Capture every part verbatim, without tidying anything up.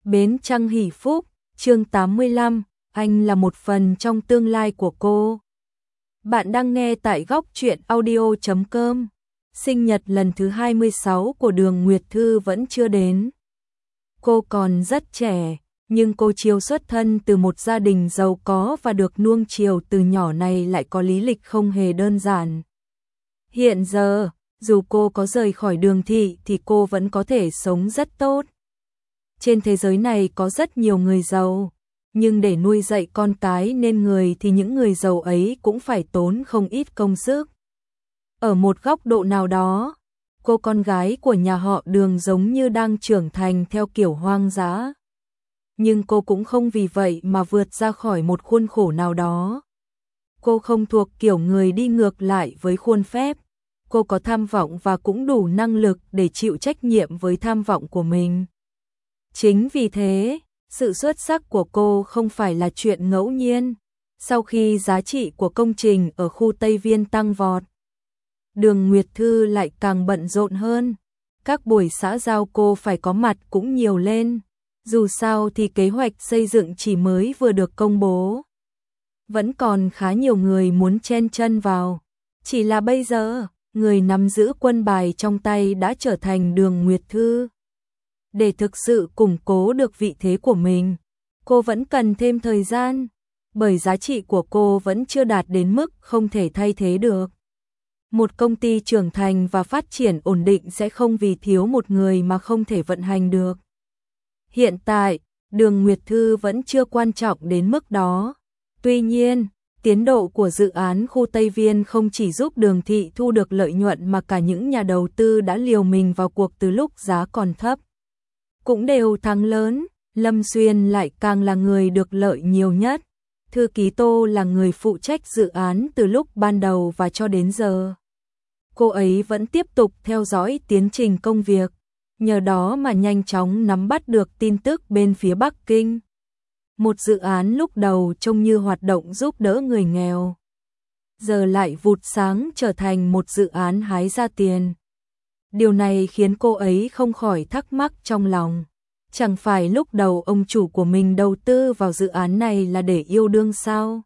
Bến Trăng Hỷ Phúc, chương tám mươi lăm, anh là một phần trong tương lai của cô. Bạn đang nghe tại góc truyện audio chấm com. Sinh nhật lần thứ hai mươi sáu của Đường Nguyệt Thư vẫn chưa đến. Cô còn rất trẻ, nhưng cô chiêu xuất thân từ một gia đình giàu có và được nuông chiều từ nhỏ này lại có lý lịch không hề đơn giản. Hiện giờ, dù cô có rời khỏi Đường thị thì cô vẫn có thể sống rất tốt. Trên thế giới này có rất nhiều người giàu, nhưng để nuôi dạy con cái nên người thì những người giàu ấy cũng phải tốn không ít công sức. Ở một góc độ nào đó, cô con gái của nhà họ Đường giống như đang trưởng thành theo kiểu hoang dã. Nhưng cô cũng không vì vậy mà vượt ra khỏi một khuôn khổ nào đó. Cô không thuộc kiểu người đi ngược lại với khuôn phép. Cô có tham vọng và cũng đủ năng lực để chịu trách nhiệm với tham vọng của mình. Chính vì thế, sự xuất sắc của cô không phải là chuyện ngẫu nhiên. Sau khi giá trị của công trình ở khu Tây Viên tăng vọt, Đường Nguyệt Thư lại càng bận rộn hơn. Các buổi xã giao cô phải có mặt cũng nhiều lên. Dù sao thì kế hoạch xây dựng chỉ mới vừa được công bố. Vẫn còn khá nhiều người muốn chen chân vào. Chỉ là bây giờ, người nắm giữ quân bài trong tay đã trở thành Đường Nguyệt Thư. Để thực sự củng cố được vị thế của mình, cô vẫn cần thêm thời gian, bởi giá trị của cô vẫn chưa đạt đến mức không thể thay thế được. Một công ty trưởng thành và phát triển ổn định sẽ không vì thiếu một người mà không thể vận hành được. Hiện tại, Đường Nguyệt Thư vẫn chưa quan trọng đến mức đó. Tuy nhiên, tiến độ của dự án khu Tây Viên không chỉ giúp Đường thị thu được lợi nhuận mà cả những nhà đầu tư đã liều mình vào cuộc từ lúc giá còn thấp cũng đều thắng lớn. Lâm Xuyên lại càng là người được lợi nhiều nhất. Thư ký Tô là người phụ trách dự án từ lúc ban đầu và cho đến giờ. Cô ấy vẫn tiếp tục theo dõi tiến trình công việc, nhờ đó mà nhanh chóng nắm bắt được tin tức bên phía Bắc Kinh. Một dự án lúc đầu trông như hoạt động giúp đỡ người nghèo, giờ lại vụt sáng trở thành một dự án hái ra tiền. Điều này khiến cô ấy không khỏi thắc mắc trong lòng. Chẳng phải lúc đầu ông chủ của mình đầu tư vào dự án này là để yêu đương sao?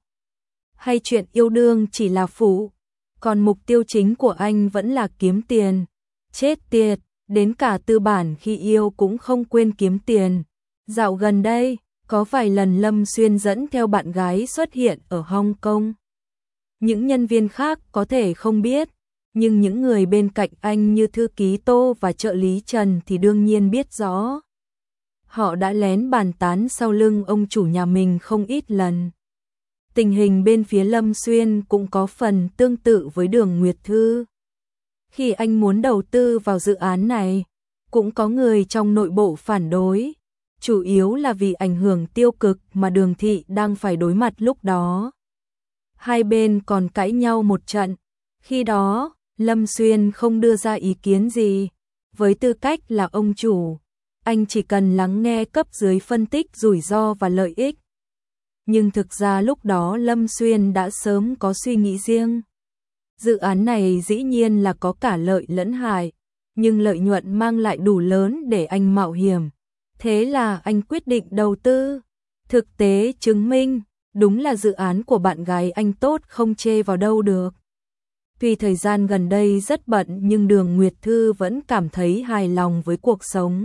Hay chuyện yêu đương chỉ là phụ, còn mục tiêu chính của anh vẫn là kiếm tiền? Chết tiệt, đến cả tư bản khi yêu cũng không quên kiếm tiền. Dạo gần đây, có vài lần Lâm Xuyên dẫn theo bạn gái xuất hiện ở Hong Kong. Những nhân viên khác có thể không biết, nhưng những người bên cạnh anh như thư ký Tô và trợ lý Trần thì đương nhiên biết rõ. Họ đã lén bàn tán sau lưng ông chủ nhà mình không ít lần. Tình hình bên phía Lâm Xuyên cũng có phần tương tự với Đường Nguyệt Thư. Khi anh muốn đầu tư vào dự án này, cũng có người trong nội bộ phản đối, chủ yếu là vì ảnh hưởng tiêu cực mà Đường thị đang phải đối mặt lúc đó. Hai bên còn cãi nhau một trận. Khi đó, Lâm Xuyên không đưa ra ý kiến gì. Với tư cách là ông chủ, anh chỉ cần lắng nghe cấp dưới phân tích rủi ro và lợi ích. Nhưng thực ra lúc đó Lâm Xuyên đã sớm có suy nghĩ riêng. Dự án này dĩ nhiên là có cả lợi lẫn hại, nhưng lợi nhuận mang lại đủ lớn để anh mạo hiểm. Thế là anh quyết định đầu tư. Thực tế chứng minh, đúng là dự án của bạn gái anh tốt không chê vào đâu được. Tuy thời gian gần đây rất bận nhưng Đường Nguyệt Thư vẫn cảm thấy hài lòng với cuộc sống.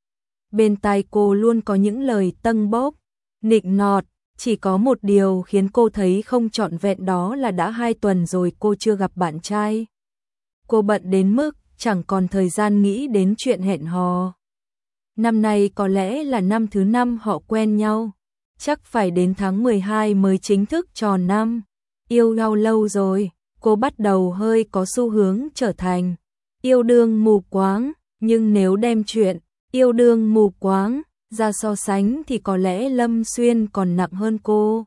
Bên tai cô luôn có những lời tâng bốc, nịnh nọt, chỉ có một điều khiến cô thấy không trọn vẹn, đó là đã hai tuần rồi cô chưa gặp bạn trai. Cô bận đến mức chẳng còn thời gian nghĩ đến chuyện hẹn hò. Năm nay có lẽ là năm thứ năm họ quen nhau, chắc phải đến tháng mười hai mới chính thức tròn năm. Yêu nhau lâu rồi, cô bắt đầu hơi có xu hướng trở thành yêu đương mù quáng, nhưng nếu đem chuyện yêu đương mù quáng ra so sánh thì có lẽ Lâm Xuyên còn nặng hơn cô.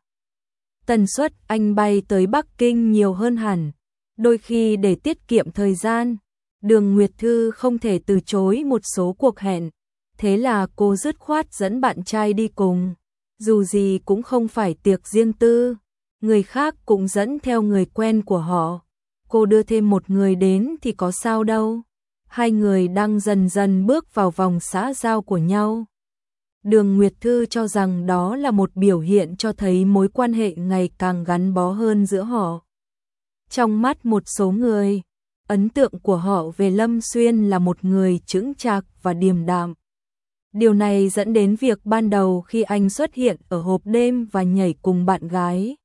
Tần suất anh bay tới Bắc Kinh nhiều hơn hẳn, đôi khi để tiết kiệm thời gian, Đường Nguyệt Thư không thể từ chối một số cuộc hẹn, thế là cô dứt khoát dẫn bạn trai đi cùng. Dù gì cũng không phải tiệc riêng tư, người khác cũng dẫn theo người quen của họ. Cô đưa thêm một người đến thì có sao đâu. Hai người đang dần dần bước vào vòng xã giao của nhau. Đường Nguyệt Thư cho rằng đó là một biểu hiện cho thấy mối quan hệ ngày càng gắn bó hơn giữa họ. Trong mắt một số người, ấn tượng của họ về Lâm Xuyên là một người chững chạc và điềm đạm. Điều này dẫn đến việc ban đầu khi anh xuất hiện ở hộp đêm và nhảy cùng bạn gái.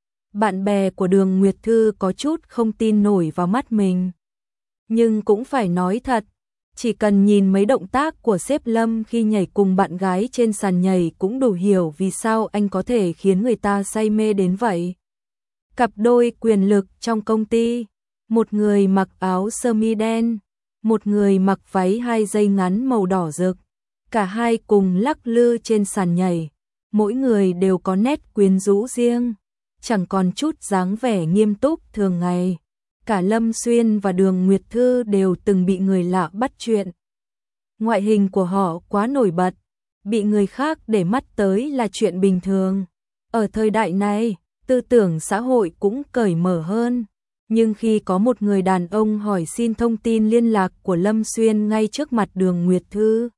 Bạn bè của Đường Nguyệt Thư có chút không tin nổi vào mắt mình. Nhưng cũng phải nói thật, chỉ cần nhìn mấy động tác của sếp Lâm khi nhảy cùng bạn gái trên sàn nhảy cũng đủ hiểu vì sao anh có thể khiến người ta say mê đến vậy. Cặp đôi quyền lực trong công ty, một người mặc áo sơ mi đen, một người mặc váy hai dây ngắn màu đỏ rực. Cả hai cùng lắc lư trên sàn nhảy, mỗi người đều có nét quyến rũ riêng, chẳng còn chút dáng vẻ nghiêm túc thường ngày. Cả Lâm Xuyên và Đường Nguyệt Thư đều từng bị người lạ bắt chuyện. Ngoại hình của họ quá nổi bật, bị người khác để mắt tới là chuyện bình thường. Ở thời đại này, tư tưởng xã hội cũng cởi mở hơn. Nhưng khi có một người đàn ông hỏi xin thông tin liên lạc của Lâm Xuyên ngay trước mặt Đường Nguyệt Thư,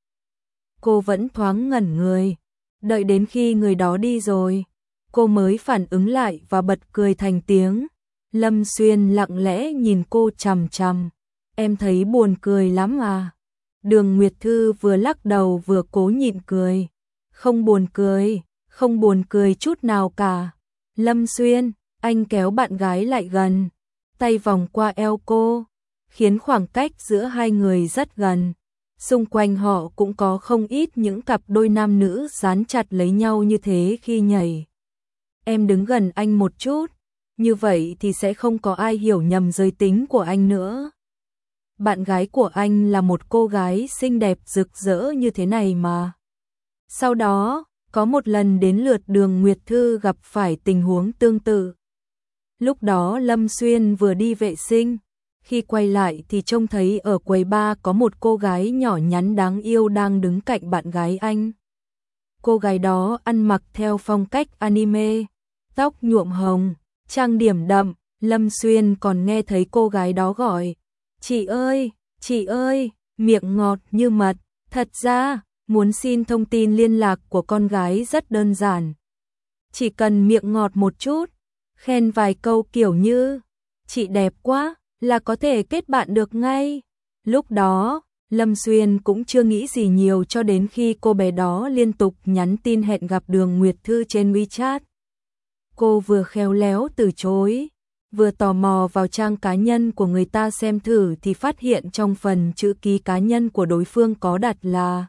cô vẫn thoáng ngẩn người. Đợi đến khi người đó đi rồi, cô mới phản ứng lại và bật cười thành tiếng. Lâm Xuyên lặng lẽ nhìn cô chằm chằm. Em thấy buồn cười lắm à? Đường Nguyệt Thư vừa lắc đầu vừa cố nhịn cười. Không buồn cười, không buồn cười chút nào cả. Lâm Xuyên, anh kéo bạn gái lại gần, tay vòng qua eo cô, khiến khoảng cách giữa hai người rất gần. Xung quanh họ cũng có không ít những cặp đôi nam nữ dán chặt lấy nhau như thế khi nhảy. Em đứng gần anh một chút, như vậy thì sẽ không có ai hiểu nhầm giới tính của anh nữa. Bạn gái của anh là một cô gái xinh đẹp rực rỡ như thế này mà. Sau đó, có một lần đến lượt Đường Nguyệt Thư gặp phải tình huống tương tự. Lúc đó Lâm Xuyên vừa đi vệ sinh, khi quay lại thì trông thấy ở quầy bar có một cô gái nhỏ nhắn đáng yêu đang đứng cạnh bạn gái anh. Cô gái đó ăn mặc theo phong cách anime, tóc nhuộm hồng, trang điểm đậm. Lâm Xuyên còn nghe thấy cô gái đó gọi, chị ơi, chị ơi, miệng ngọt như mật. Thật ra, muốn xin thông tin liên lạc của con gái rất đơn giản. Chỉ cần miệng ngọt một chút, khen vài câu kiểu như, chị đẹp quá, là có thể kết bạn được ngay. Lúc đó, Lâm Xuyên cũng chưa nghĩ gì nhiều cho đến khi cô bé đó liên tục nhắn tin hẹn gặp Đường Nguyệt Thư trên WeChat. Cô vừa khéo léo từ chối, vừa tò mò vào trang cá nhân của người ta xem thử thì phát hiện trong phần chữ ký cá nhân của đối phương có đặt là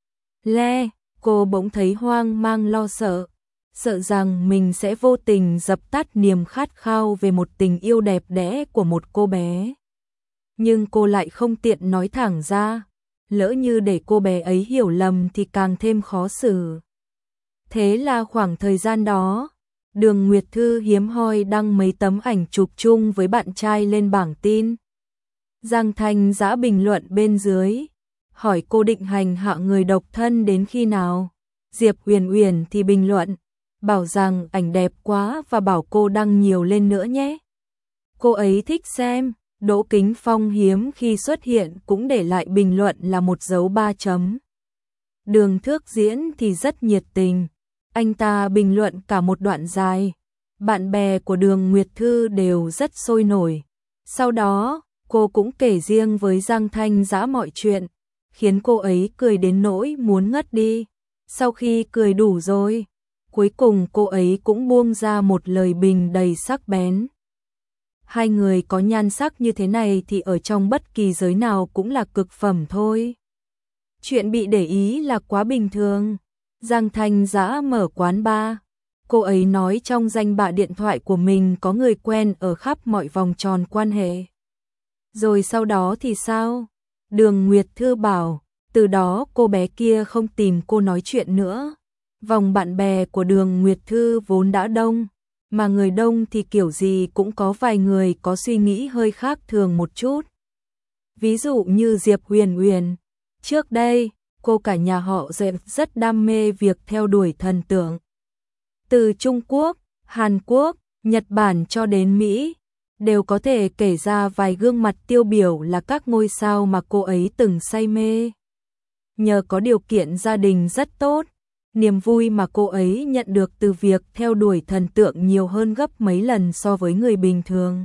Le. Cô bỗng thấy hoang mang lo sợ, sợ rằng mình sẽ vô tình dập tắt niềm khát khao về một tình yêu đẹp đẽ của một cô bé. Nhưng cô lại không tiện nói thẳng ra, lỡ như để cô bé ấy hiểu lầm thì càng thêm khó xử. Thế là khoảng thời gian đó, Đường Nguyệt Thư hiếm hoi đăng mấy tấm ảnh chụp chung với bạn trai lên bảng tin. Giang Thanh Dã bình luận bên dưới, hỏi cô định hành hạ người độc thân đến khi nào. Diệp Uyển Uyển thì bình luận, bảo rằng ảnh đẹp quá và bảo cô đăng nhiều lên nữa nhé. Cô ấy thích xem. Đỗ Kính Phong hiếm khi xuất hiện cũng để lại bình luận là một dấu ba chấm. Đường Thước Diễn thì rất nhiệt tình. Anh ta bình luận cả một đoạn dài. Bạn bè của Đường Nguyệt Thư đều rất sôi nổi. Sau đó, cô cũng kể riêng với Giang Thanh Dã mọi chuyện, khiến cô ấy cười đến nỗi muốn ngất đi. Sau khi cười đủ rồi, cuối cùng cô ấy cũng buông ra một lời bình đầy sắc bén. Hai người có nhan sắc như thế này thì ở trong bất kỳ giới nào cũng là cực phẩm thôi. Chuyện bị để ý là quá bình thường. Giang Thanh Dã mở quán bar. Cô ấy nói trong danh bạ điện thoại của mình có người quen ở khắp mọi vòng tròn quan hệ. Rồi sau đó thì sao? Đường Nguyệt Thư bảo, từ đó cô bé kia không tìm cô nói chuyện nữa. Vòng bạn bè của Đường Nguyệt Thư vốn đã đông, mà người đông thì kiểu gì cũng có vài người có suy nghĩ hơi khác thường một chút. Ví dụ như Diệp Uyển Uyển. Trước đây, cô cả nhà họ Diệp rất đam mê việc theo đuổi thần tượng. Từ Trung Quốc, Hàn Quốc, Nhật Bản cho đến Mỹ, đều có thể kể ra vài gương mặt tiêu biểu là các ngôi sao mà cô ấy từng say mê. Nhờ có điều kiện gia đình rất tốt, Niềm vui mà cô ấy nhận được từ việc theo đuổi thần tượng nhiều hơn gấp mấy lần so với người bình thường.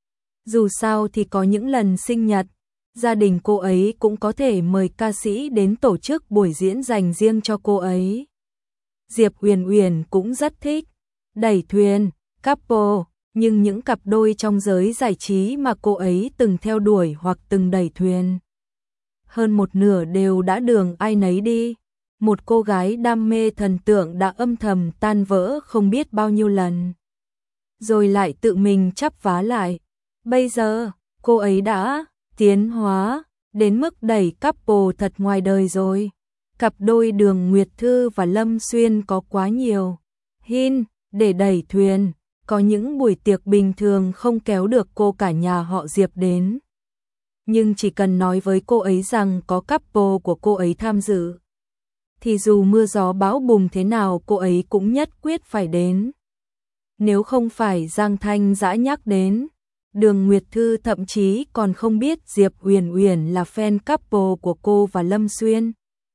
Dù sao thì có những lần sinh nhật, gia đình cô ấy cũng có thể mời ca sĩ đến tổ chức buổi diễn dành riêng cho cô ấy. Diệp Uyển Uyển cũng rất thích đẩy thuyền, couple, nhưng những cặp đôi trong giới giải trí mà cô ấy từng theo đuổi hoặc từng đẩy thuyền, hơn một nửa đều đã đường ai nấy đi. Một cô gái đam mê thần tượng đã âm thầm tan vỡ không biết bao nhiêu lần, rồi lại tự mình chắp vá lại. Bây giờ, cô ấy đã tiến hóa đến mức đẩy couple thật ngoài đời rồi. Cặp đôi Đường Nguyệt Thư và Lâm Xuyên có quá nhiều hin để đẩy thuyền, có những buổi tiệc bình thường không kéo được cô cả nhà họ Diệp đến. Nhưng chỉ cần nói với cô ấy rằng có couple của cô ấy tham dự, thì dù mưa gió bão bùng thế nào cô ấy cũng nhất quyết phải đến. Nếu không phải Giang Thanh Dã nhắc đến, Đường Nguyệt Thư thậm chí còn không biết Diệp Uyển Uyển là fan couple của cô và Lâm Xuyên.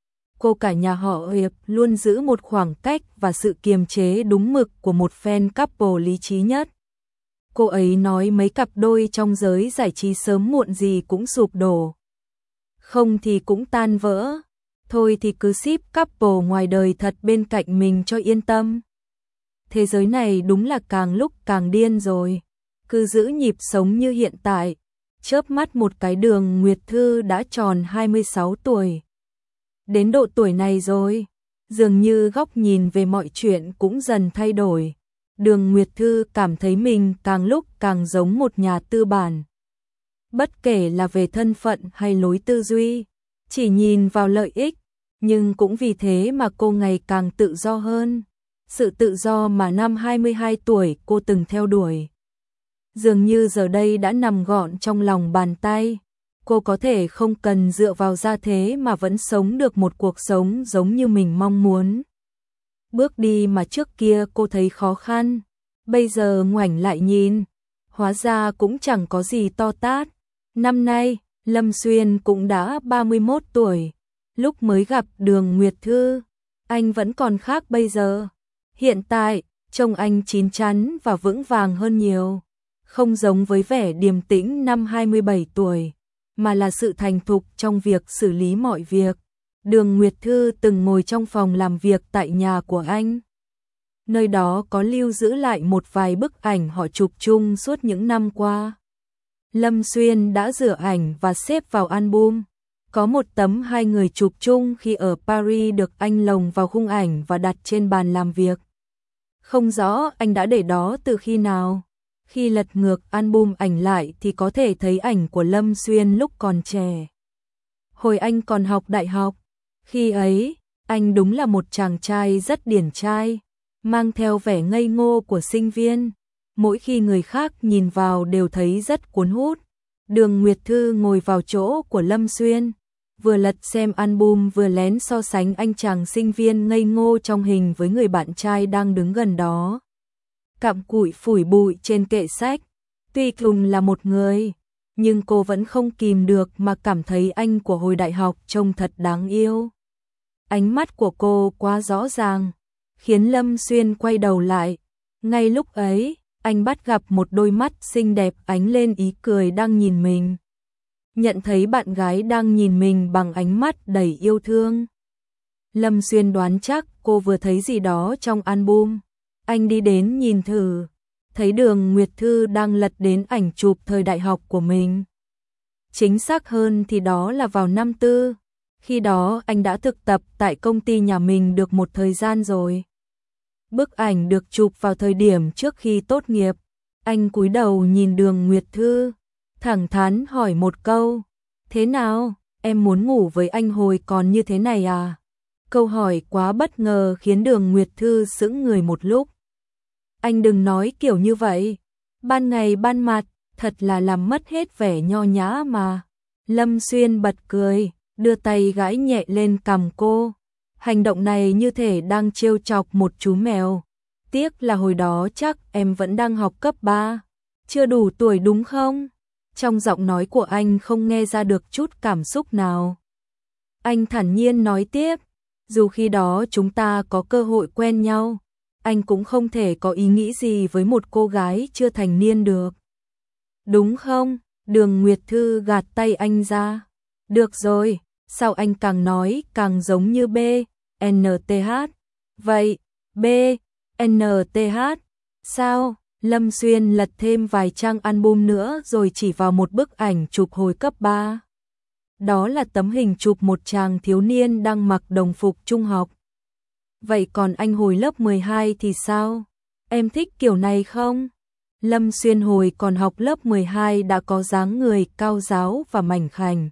Cô cả nhà họ Diệp luôn giữ một khoảng cách và sự kiềm chế đúng mực của một fan couple lý trí nhất. Cô ấy nói mấy cặp đôi trong giới giải trí sớm muộn gì cũng sụp đổ, không thì cũng tan vỡ. Thôi thì cứ ship couple ngoài đời thật bên cạnh mình cho yên tâm. Thế giới này đúng là càng lúc càng điên rồi. Cứ giữ nhịp sống như hiện tại, chớp mắt một cái Đường Nguyệt Thư đã tròn hai mươi sáu tuổi. Đến độ tuổi này rồi, dường như góc nhìn về mọi chuyện cũng dần thay đổi. Đường Nguyệt Thư cảm thấy mình càng lúc càng giống một nhà tư bản. Bất kể là về thân phận hay lối tư duy, chỉ nhìn vào lợi ích, nhưng cũng vì thế mà cô ngày càng tự do hơn. Sự tự do mà năm hai mươi hai tuổi cô từng theo đuổi, dường như giờ đây đã nằm gọn trong lòng bàn tay. Cô có thể không cần dựa vào gia thế mà vẫn sống được một cuộc sống giống như mình mong muốn. Bước đi mà trước kia cô thấy khó khăn, bây giờ ngoảnh lại nhìn, hóa ra cũng chẳng có gì to tát. Năm nay, Lâm Xuyên cũng đã ba mươi mốt tuổi. Lúc mới gặp Đường Nguyệt Thư, anh vẫn còn khác bây giờ. Hiện tại, trông anh chín chắn và vững vàng hơn nhiều. Không giống với vẻ điềm tĩnh năm hai mươi bảy tuổi, mà là sự thành thục trong việc xử lý mọi việc. Đường Nguyệt Thư từng ngồi trong phòng làm việc tại nhà của anh. Nơi đó có lưu giữ lại một vài bức ảnh họ chụp chung suốt những năm qua. Lâm Xuyên đã rửa ảnh và xếp vào album. Có một tấm hai người chụp chung khi ở Paris được anh lồng vào khung ảnh và đặt trên bàn làm việc. Không rõ anh đã để đó từ khi nào. Khi lật ngược album ảnh lại thì có thể thấy ảnh của Lâm Xuyên lúc còn trẻ. Hồi anh còn học đại học, khi ấy, anh đúng là một chàng trai rất điển trai, mang theo vẻ ngây ngô của sinh viên. Mỗi khi người khác nhìn vào đều thấy rất cuốn hút. Đường Nguyệt Thư ngồi vào chỗ của Lâm Xuyên, vừa lật xem album vừa lén so sánh anh chàng sinh viên ngây ngô trong hình với người bạn trai đang đứng gần đó, cặm cụi phủi bụi trên kệ sách. Tuy cùng là một người, nhưng cô vẫn không kìm được mà cảm thấy anh của hồi đại học trông thật đáng yêu. Ánh mắt của cô quá rõ ràng, khiến Lâm Xuyên quay đầu lại. Ngay lúc ấy, anh bắt gặp một đôi mắt xinh đẹp ánh lên ý cười đang nhìn mình. Nhận thấy bạn gái đang nhìn mình bằng ánh mắt đầy yêu thương, Lâm Xuyên đoán chắc cô vừa thấy gì đó trong album. Anh đi đến nhìn thử, thấy Đường Nguyệt Thư đang lật đến ảnh chụp thời đại học của mình. Chính xác hơn thì đó là vào năm tư. Khi đó anh đã thực tập tại công ty nhà mình được một thời gian rồi. Bức ảnh được chụp vào thời điểm trước khi tốt nghiệp. Anh cúi đầu nhìn Đường Nguyệt Thư, thẳng thắn hỏi một câu: "Thế nào, em muốn ngủ với anh hồi còn như thế này à?" Câu hỏi quá bất ngờ khiến Đường Nguyệt Thư sững người một lúc. Anh đừng nói kiểu như vậy, ban ngày ban mặt, thật là làm mất hết vẻ nho nhã mà. Lâm Xuyên bật cười, đưa tay gãi nhẹ lên cằm cô. Hành động này như thể đang trêu chọc một chú mèo. Tiếc là hồi đó chắc em vẫn đang học cấp ba, chưa đủ tuổi đúng không? Trong giọng nói của anh không nghe ra được chút cảm xúc nào. Anh thản nhiên nói tiếp, Dù khi đó chúng ta có cơ hội quen nhau, anh cũng không thể có ý nghĩ gì với một cô gái chưa thành niên được. Đúng không? Đường Nguyệt Thư gạt tay anh ra. Được rồi, sao anh càng nói càng giống như B, N T H. Vậy, B, N T H, sao? Lâm Xuyên lật thêm vài trang album nữa rồi chỉ vào một bức ảnh chụp hồi cấp ba. Đó là tấm hình chụp một chàng thiếu niên đang mặc đồng phục trung học. Vậy còn anh hồi lớp mười hai thì sao? Em thích kiểu này không? Lâm Xuyên hồi còn học lớp mười hai đã có dáng người cao ráo và mảnh khảnh.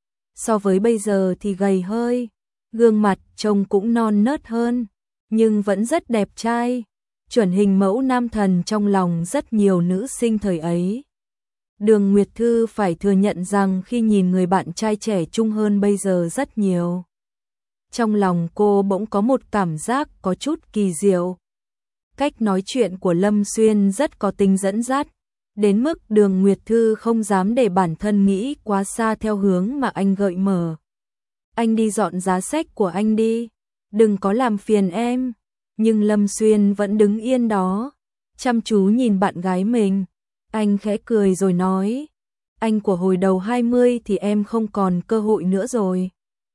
So với bây giờ thì gầy hơi, gương mặt trông cũng non nớt hơn, nhưng vẫn rất đẹp trai, chuẩn hình mẫu nam thần trong lòng rất nhiều nữ sinh thời ấy. Đường Nguyệt Thư phải thừa nhận rằng khi nhìn người bạn trai trẻ trung hơn bây giờ rất nhiều, trong lòng cô bỗng có một cảm giác có chút kỳ diệu. Cách nói chuyện của Lâm Xuyên rất có tính dẫn dắt, đến mức Đường Nguyệt Thư không dám để bản thân nghĩ quá xa theo hướng mà anh gợi mở. Anh đi dọn giá sách của anh đi, đừng có làm phiền em. Nhưng Lâm Xuyên vẫn đứng yên đó, chăm chú nhìn bạn gái mình. Anh khẽ cười rồi nói, anh của hồi đầu hai mươi thì em không còn cơ hội nữa rồi.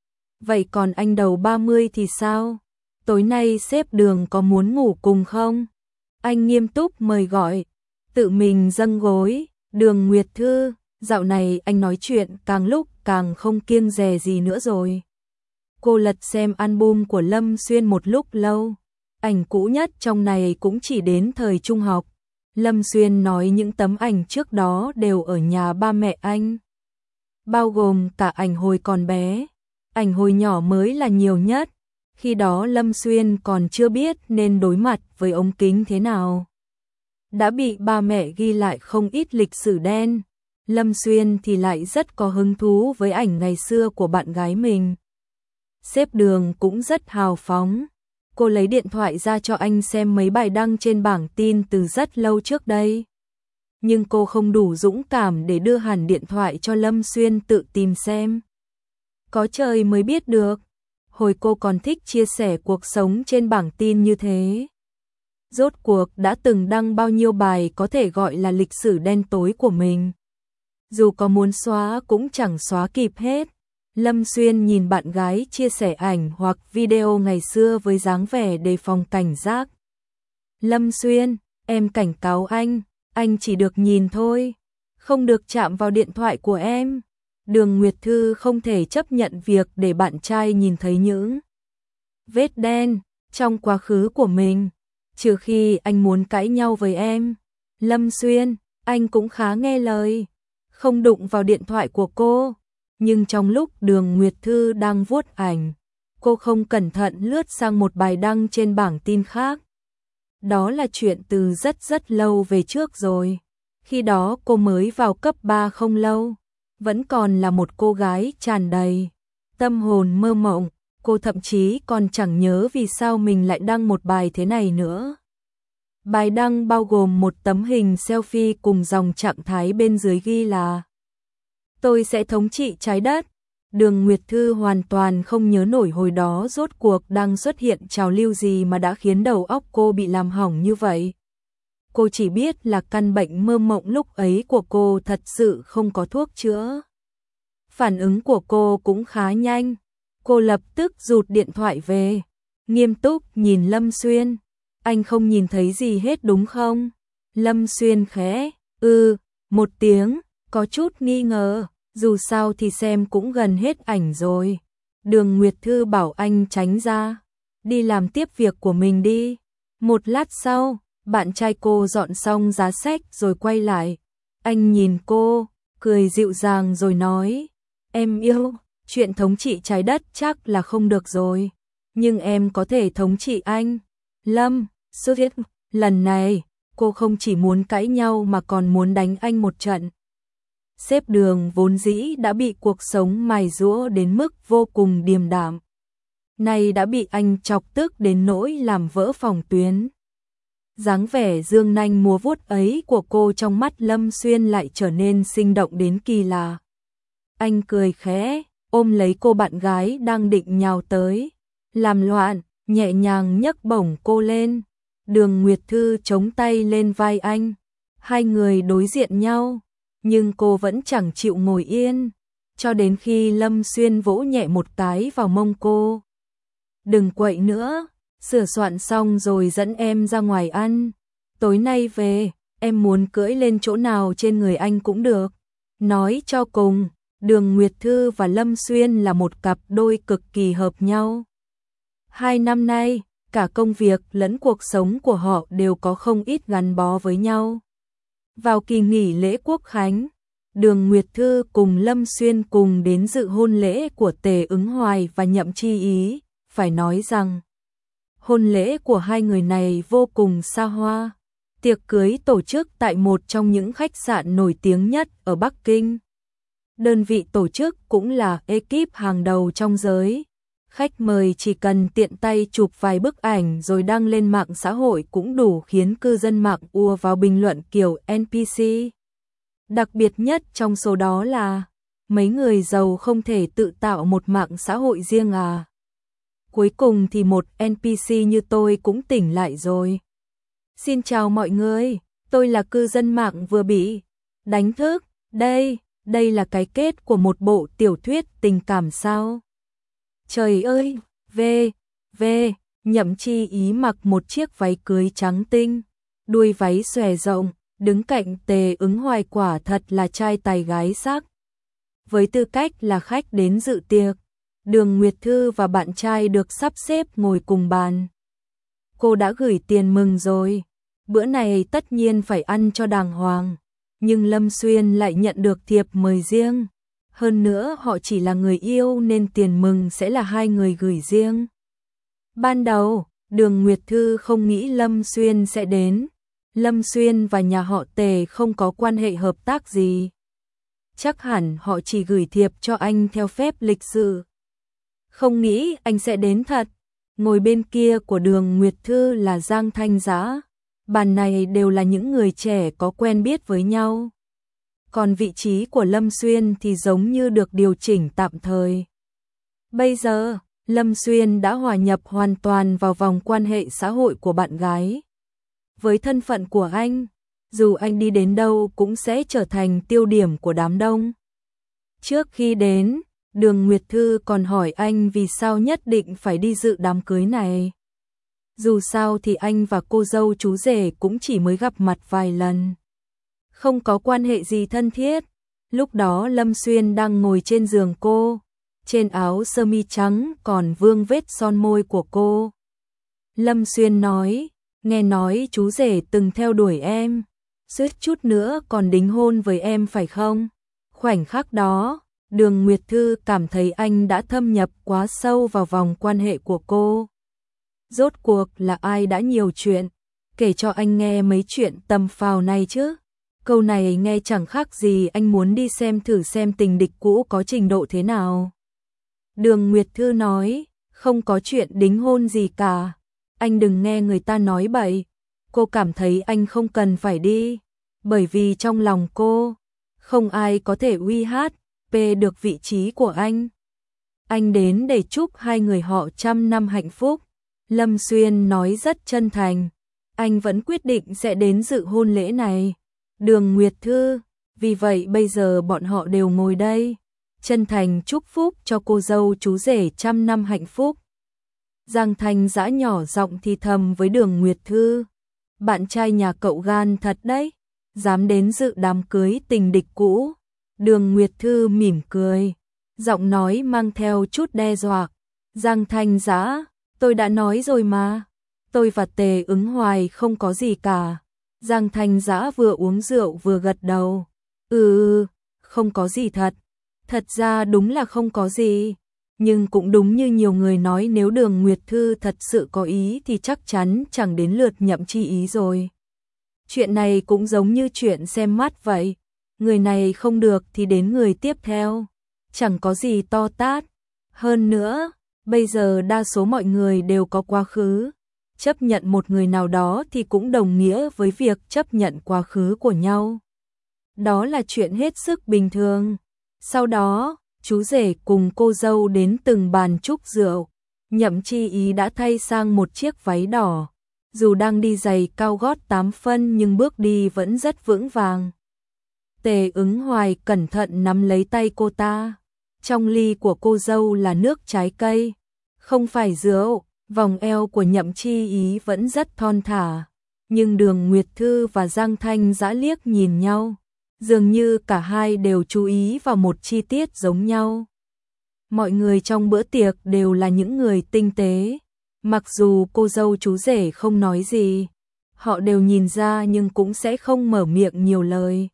Vậy còn anh đầu ba mươi thì sao? Tối nay sếp Đường có muốn ngủ cùng không? Anh nghiêm túc mời gọi, tự mình dâng gối. Đường Nguyệt Thư, dạo này anh nói chuyện càng lúc càng không kiêng dè gì nữa rồi. Cô lật xem album của Lâm Xuyên một lúc lâu. Ảnh cũ nhất trong này cũng chỉ đến thời trung học. Lâm Xuyên nói những tấm ảnh trước đó đều ở nhà ba mẹ anh, bao gồm cả ảnh hồi còn bé. Ảnh hồi nhỏ mới là nhiều nhất. Khi đó Lâm Xuyên còn chưa biết nên đối mặt với ống kính thế nào. Đã bị ba mẹ ghi lại không ít lịch sử đen. Lâm Xuyên thì lại rất có hứng thú với ảnh ngày xưa của bạn gái mình. Sếp Đường cũng rất hào phóng. Cô lấy điện thoại ra cho anh xem mấy bài đăng trên bảng tin từ rất lâu trước đây. Nhưng cô không đủ dũng cảm để đưa hẳn điện thoại cho Lâm Xuyên tự tìm xem. Có trời mới biết được, hồi cô còn thích chia sẻ cuộc sống trên bảng tin như thế. Rốt cuộc đã từng đăng bao nhiêu bài có thể gọi là lịch sử đen tối của mình. Dù có muốn xóa cũng chẳng xóa kịp hết. Lâm Xuyên nhìn bạn gái chia sẻ ảnh hoặc video ngày xưa với dáng vẻ đề phòng cảnh giác. Lâm Xuyên, em cảnh cáo anh, anh chỉ được nhìn thôi, không được chạm vào điện thoại của em. Đường Nguyệt Thư không thể chấp nhận việc để bạn trai nhìn thấy những vết đen trong quá khứ của mình, trừ khi anh muốn cãi nhau với em. Lâm Xuyên, anh cũng khá nghe lời, không đụng vào điện thoại của cô. Nhưng trong lúc Đường Nguyệt Thư đang vuốt ảnh, cô không cẩn thận lướt sang một bài đăng trên bảng tin khác. Đó là chuyện từ rất rất lâu về trước rồi. Khi đó cô mới vào cấp ba không lâu, vẫn còn là một cô gái tràn đầy tâm hồn mơ mộng. Cô thậm chí còn chẳng nhớ vì sao mình lại đăng một bài thế này nữa. Bài đăng bao gồm một tấm hình selfie cùng dòng trạng thái bên dưới ghi là tôi sẽ thống trị trái đất. Đường Nguyệt Thư hoàn toàn không nhớ nổi hồi đó rốt cuộc đang xuất hiện trào lưu gì mà đã khiến đầu óc cô bị làm hỏng như vậy. Cô chỉ biết là căn bệnh mơ mộng lúc ấy của cô thật sự không có thuốc chữa. Phản ứng của cô cũng khá nhanh. Cô lập tức rụt điện thoại về, nghiêm túc nhìn Lâm Xuyên. Anh không nhìn thấy gì hết đúng không? Lâm Xuyên khẽ, ừ, một tiếng, có chút nghi ngờ. Dù sao thì xem cũng gần hết ảnh rồi. Đường Nguyệt Thư bảo anh tránh ra, đi làm tiếp việc của mình đi. Một lát sau, bạn trai cô dọn xong giá sách rồi quay lại. Anh nhìn cô, cười dịu dàng rồi nói, em yêu, chuyện thống trị trái đất chắc là không được rồi. Nhưng em có thể thống trị anh. Lâm, xuất hiện, lần này, cô không chỉ muốn cãi nhau mà còn muốn đánh anh một trận. Sếp Đường vốn dĩ đã bị cuộc sống mài giũa đến mức vô cùng điềm đạm, nay đã bị anh chọc tức đến nỗi làm vỡ phòng tuyến. Dáng vẻ dương nanh múa vuốt ấy của cô trong mắt Lâm Xuyên lại trở nên sinh động đến kỳ lạ. Anh cười khẽ, ôm lấy cô bạn gái đang định nhào tới. làm loạn, nhẹ nhàng nhấc bổng cô lên. Đường Nguyệt Thư chống tay lên vai anh. Hai người đối diện nhau, nhưng cô vẫn chẳng chịu ngồi yên, cho đến khi Lâm Xuyên vỗ nhẹ một cái vào mông cô. Đừng quậy nữa, sửa soạn xong rồi dẫn em ra ngoài ăn. Tối nay về, em muốn cưỡi lên chỗ nào trên người anh cũng được. Nói cho cùng, Đường Nguyệt Thư và Lâm Xuyên là một cặp đôi cực kỳ hợp nhau. Hai năm nay, cả công việc lẫn cuộc sống của họ đều có không ít gắn bó với nhau. Vào kỳ nghỉ lễ Quốc khánh, Đường Nguyệt Thư cùng Lâm Xuyên cùng đến dự hôn lễ của Tề Ứng Hoài và Nhậm Chi Ý. Phải nói rằng, hôn lễ của hai người này vô cùng xa hoa. Tiệc cưới tổ chức tại một trong những khách sạn nổi tiếng nhất ở Bắc Kinh. Đơn vị tổ chức cũng là ekip hàng đầu trong giới. Khách mời chỉ cần tiện tay chụp vài bức ảnh rồi đăng lên mạng xã hội cũng đủ khiến cư dân mạng ùa vào bình luận kiểu en pê xê. Đặc biệt nhất trong số đó là, mấy người giàu không thể tự tạo một mạng xã hội riêng à. Cuối cùng thì một en pê xê như tôi cũng tỉnh lại rồi. Xin chào mọi người, tôi là cư dân mạng vừa bị đánh thức. Đây, đây là cái kết của một bộ tiểu thuyết tình cảm sao? Trời ơi, về, về, Nhậm Chi Ý mặc một chiếc váy cưới trắng tinh, đuôi váy xòe rộng, đứng cạnh Tề Ứng Hoài quả thật là trai tài gái sắc. Với tư cách là khách đến dự tiệc, Đường Nguyệt Thư và bạn trai được sắp xếp ngồi cùng bàn. Cô đã gửi tiền mừng rồi, bữa này tất nhiên phải ăn cho đàng hoàng, nhưng Lâm Xuyên lại nhận được thiệp mời riêng. Hơn nữa họ chỉ là người yêu nên tiền mừng sẽ là hai người gửi riêng. Ban đầu, Đường Nguyệt Thư không nghĩ Lâm Xuyên sẽ đến. Lâm Xuyên và nhà họ Tề không có quan hệ hợp tác gì. Chắc hẳn họ chỉ gửi thiệp cho anh theo phép lịch sự. Không nghĩ anh sẽ đến thật. Ngồi bên kia của Đường Nguyệt Thư là Giang Thanh Dã. Bàn này đều là những người trẻ có quen biết với nhau. Còn vị trí của Lâm Xuyên thì giống như được điều chỉnh tạm thời. Bây giờ, Lâm Xuyên đã hòa nhập hoàn toàn vào vòng quan hệ xã hội của bạn gái. Với thân phận của anh, dù anh đi đến đâu cũng sẽ trở thành tiêu điểm của đám đông. Trước khi đến, Đường Nguyệt Thư còn hỏi anh vì sao nhất định phải đi dự đám cưới này. Dù sao thì anh và cô dâu chú rể cũng chỉ mới gặp mặt vài lần. Không có quan hệ gì thân thiết. Lúc đó Lâm Xuyên đang ngồi trên giường cô, trên áo sơ mi trắng còn vương vết son môi của cô. Lâm Xuyên nói, nghe nói chú rể từng theo đuổi em, suýt chút nữa còn đính hôn với em phải không? Khoảnh khắc đó, Đường Nguyệt Thư cảm thấy anh đã thâm nhập quá sâu vào vòng quan hệ của cô. Rốt cuộc là ai đã nhiều chuyện, kể cho anh nghe mấy chuyện tầm phào này chứ? Câu này nghe chẳng khác gì anh muốn đi xem thử xem tình địch cũ có trình độ thế nào. Đường Nguyệt Thư nói, không có chuyện đính hôn gì cả. Anh đừng nghe người ta nói bậy. Cô cảm thấy anh không cần phải đi. Bởi vì trong lòng cô, không ai có thể uy hát, pê được vị trí của anh. Anh đến để chúc hai người họ trăm năm hạnh phúc. Lâm Xuyên nói rất chân thành. Anh vẫn quyết định sẽ đến dự hôn lễ này. Đường Nguyệt Thư, vì vậy bây giờ bọn họ đều ngồi đây, chân thành chúc phúc cho cô dâu chú rể trăm năm hạnh phúc. Giang Thanh Dã nhỏ giọng thì thầm với Đường Nguyệt Thư, bạn trai nhà cậu gan thật đấy, dám đến dự đám cưới tình địch cũ. Đường Nguyệt Thư mỉm cười, giọng nói mang theo chút đe dọa. Giang Thanh Dã, tôi đã nói rồi mà, tôi và Tề Ứng Hoài không có gì cả. Giang Thanh Dã vừa uống rượu vừa gật đầu. Ừ, không có gì thật. Thật ra đúng là không có gì. Nhưng cũng đúng như nhiều người nói, nếu Đường Nguyệt Thư thật sự có ý thì chắc chắn chẳng đến lượt Nhậm Chi Ý rồi. Chuyện này cũng giống như chuyện xem mắt vậy. Người này không được thì đến người tiếp theo. Chẳng có gì to tát. Hơn nữa, bây giờ đa số mọi người đều có quá khứ. Chấp nhận một người nào đó thì cũng đồng nghĩa với việc chấp nhận quá khứ của nhau. Đó là chuyện hết sức bình thường. Sau đó, chú rể cùng cô dâu đến từng bàn chúc rượu. Nhậm Chi Ý đã thay sang một chiếc váy đỏ, dù đang đi giày cao gót tám phân nhưng bước đi vẫn rất vững vàng. Tề Ứng Hoài cẩn thận nắm lấy tay cô ta. Trong ly của cô dâu là nước trái cây, không phải rượu. Vòng eo của Nhậm Chi Ý vẫn rất thon thả, nhưng Đường Nguyệt Thư và Giang Thanh Dã liếc nhìn nhau, dường như cả hai đều chú ý vào một chi tiết giống nhau. Mọi người trong bữa tiệc đều là những người tinh tế, mặc dù cô dâu chú rể không nói gì, họ đều nhìn ra nhưng cũng sẽ không mở miệng nhiều lời.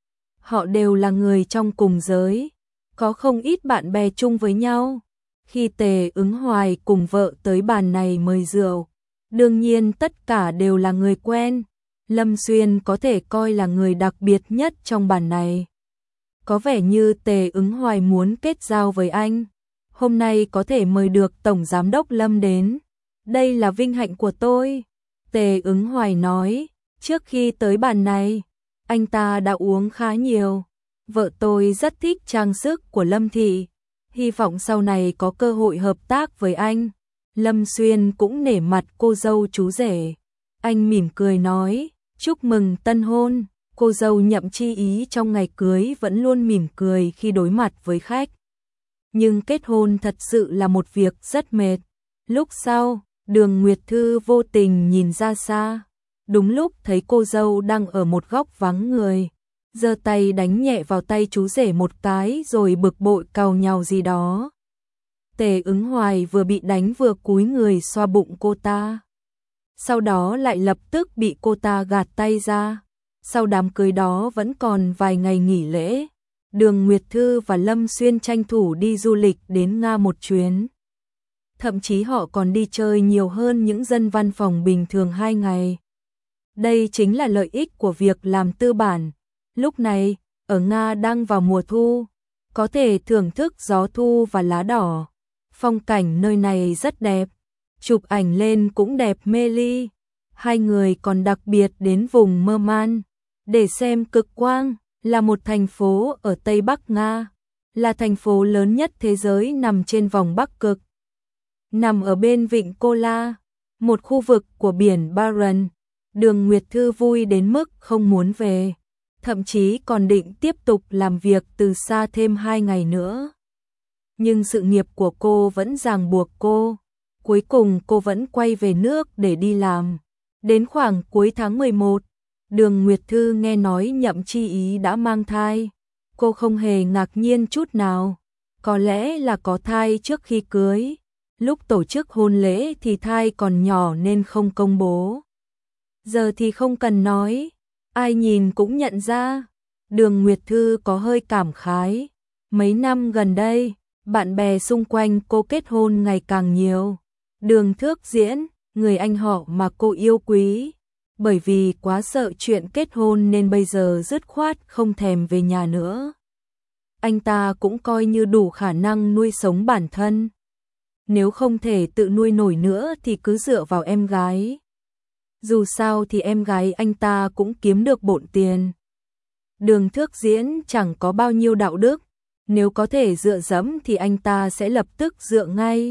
Họ đều là người trong cùng giới, có không ít bạn bè chung với nhau. Khi Tề Ứng Hoài cùng vợ tới bàn này mời rượu, đương nhiên tất cả đều là người quen. Lâm Xuyên có thể coi là người đặc biệt nhất trong bàn này. Có vẻ như Tề Ứng Hoài muốn kết giao với anh. Hôm nay có thể mời được Tổng Giám đốc Lâm đến. Đây là vinh hạnh của tôi. Tề Ứng Hoài nói, trước khi tới bàn này, anh ta đã uống khá nhiều. Vợ tôi rất thích trang sức của Lâm Thị. Hy vọng sau này có cơ hội hợp tác với anh. Lâm Xuyên cũng nể mặt cô dâu chú rể. Anh mỉm cười nói, chúc mừng tân hôn. Cô dâu Nhậm Chi Ý trong ngày cưới vẫn luôn mỉm cười khi đối mặt với khách. Nhưng kết hôn thật sự là một việc rất mệt. Lúc sau, Đường Nguyệt Thư vô tình nhìn ra xa. Đúng lúc thấy cô dâu đang ở một góc vắng người, giơ tay đánh nhẹ vào tay chú rể một cái rồi bực bội càu nhàu gì đó. Tề Ứng Hoài vừa bị đánh vừa cúi người xoa bụng cô ta. Sau đó lại lập tức bị cô ta gạt tay ra. Sau đám cưới đó vẫn còn vài ngày nghỉ lễ. Đường Nguyệt Thư và Lâm Xuyên tranh thủ đi du lịch đến Nga một chuyến. Thậm chí họ còn đi chơi nhiều hơn những dân văn phòng bình thường hai ngày. Đây chính là lợi ích của việc làm tư bản. Lúc này, ở Nga đang vào mùa thu, có thể thưởng thức gió thu và lá đỏ. Phong cảnh nơi này rất đẹp, chụp ảnh lên cũng đẹp mê ly. Hai người còn đặc biệt đến vùng Mơ Man để xem cực quang, là một thành phố ở Tây Bắc Nga, là thành phố lớn nhất thế giới nằm trên vòng Bắc Cực. Nằm ở bên vịnh Kola, một khu vực của biển Barents. Đường Nguyệt Thư vui đến mức không muốn về, thậm chí còn định tiếp tục làm việc từ xa thêm hai ngày nữa. Nhưng sự nghiệp của cô vẫn ràng buộc cô, cuối cùng cô vẫn quay về nước để đi làm. Đến khoảng cuối tháng mười một, Đường Nguyệt Thư nghe nói Nhậm Chi Ý đã mang thai. Cô không hề ngạc nhiên chút nào, có lẽ là có thai trước khi cưới. Lúc tổ chức hôn lễ thì thai còn nhỏ nên không công bố. Giờ thì không cần nói, ai nhìn cũng nhận ra. Đường Nguyệt Thư có hơi cảm khái. Mấy năm gần đây, bạn bè xung quanh cô kết hôn ngày càng nhiều. Đường Thước Diễn, người anh họ mà cô yêu quý, bởi vì quá sợ chuyện kết hôn nên bây giờ dứt khoát không thèm về nhà nữa. Anh ta cũng coi như đủ khả năng nuôi sống bản thân. Nếu không thể tự nuôi nổi nữa thì cứ dựa vào em gái. Dù sao thì em gái anh ta cũng kiếm được bộn tiền. Đường Thước Diễn chẳng có bao nhiêu đạo đức, nếu có thể dựa dẫm thì anh ta sẽ lập tức dựa ngay.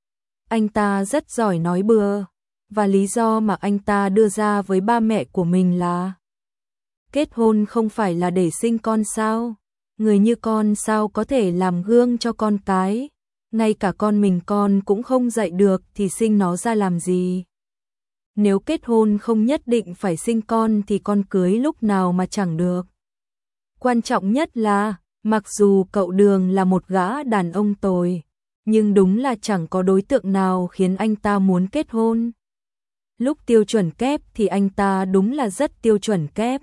Anh ta rất giỏi nói bừa, và lý do mà anh ta đưa ra với ba mẹ của mình là kết hôn không phải là để sinh con sao? Người như con sao có thể làm gương cho con cái? Ngay cả con mình con cũng không dạy được thì sinh nó ra làm gì? Nếu kết hôn không nhất định phải sinh con thì con cưới lúc nào mà chẳng được. Quan trọng nhất là, mặc dù cậu Đường là một gã đàn ông tồi, nhưng đúng là chẳng có đối tượng nào khiến anh ta muốn kết hôn. Lúc tiêu chuẩn kép thì anh ta đúng là rất tiêu chuẩn kép.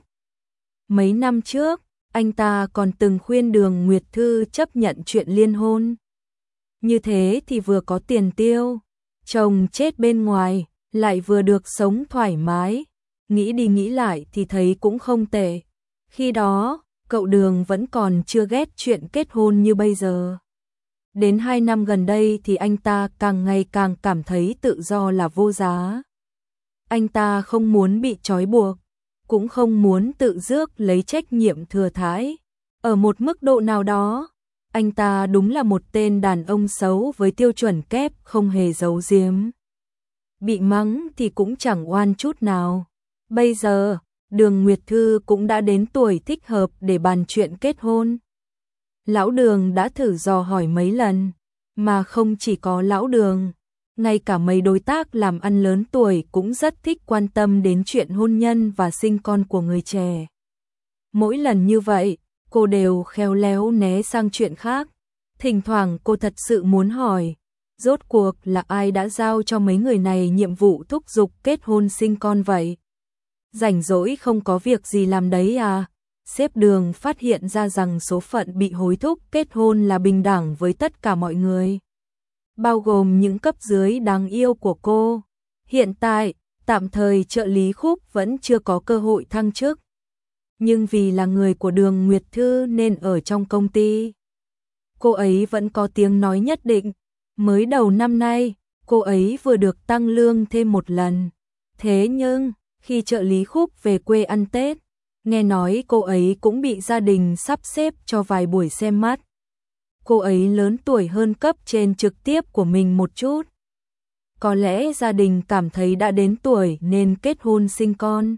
Mấy năm trước, anh ta còn từng khuyên Đường Nguyệt Thư chấp nhận chuyện liên hôn. Như thế thì vừa có tiền tiêu, chồng chết bên ngoài, lại vừa được sống thoải mái. Nghĩ đi nghĩ lại thì thấy cũng không tệ. Khi đó, cậu Đường vẫn còn chưa ghét chuyện kết hôn như bây giờ. Đến hai năm gần đây thì anh ta càng ngày càng cảm thấy tự do là vô giá. Anh ta không muốn bị trói buộc, cũng không muốn tự rước lấy trách nhiệm thừa thãi. Ở một mức độ nào đó, Anh ta đúng là một tên đàn ông xấu với tiêu chuẩn kép không hề giấu giếm. Bị mắng thì cũng chẳng oan chút nào. Bây giờ, Đường Nguyệt Thư cũng đã đến tuổi thích hợp để bàn chuyện kết hôn. Lão Đường đã thử dò hỏi mấy lần, mà không chỉ có Lão Đường, ngay cả mấy đối tác làm ăn lớn tuổi cũng rất thích quan tâm đến chuyện hôn nhân và sinh con của người trẻ. Mỗi lần như vậy, cô đều khéo léo né sang chuyện khác. Thỉnh thoảng cô thật sự muốn hỏi, rốt cuộc là ai đã giao cho mấy người này nhiệm vụ thúc giục kết hôn sinh con vậy? Rảnh rỗi không có việc gì làm đấy à? Sếp Đường phát hiện ra rằng số phận bị hối thúc kết hôn là bình đẳng với tất cả mọi người, bao gồm những cấp dưới đáng yêu của cô. Hiện tại, tạm thời trợ lý Khúc vẫn chưa có cơ hội thăng chức, nhưng vì là người của Đường Nguyệt Thư nên ở trong công ty, cô ấy vẫn có tiếng nói nhất định. Mới đầu năm nay, cô ấy vừa được tăng lương thêm một lần. Thế nhưng, khi trợ lý Khúc về quê ăn Tết, nghe nói cô ấy cũng bị gia đình sắp xếp cho vài buổi xem mắt. Cô ấy lớn tuổi hơn cấp trên trực tiếp của mình một chút. Có lẽ gia đình cảm thấy đã đến tuổi nên kết hôn sinh con.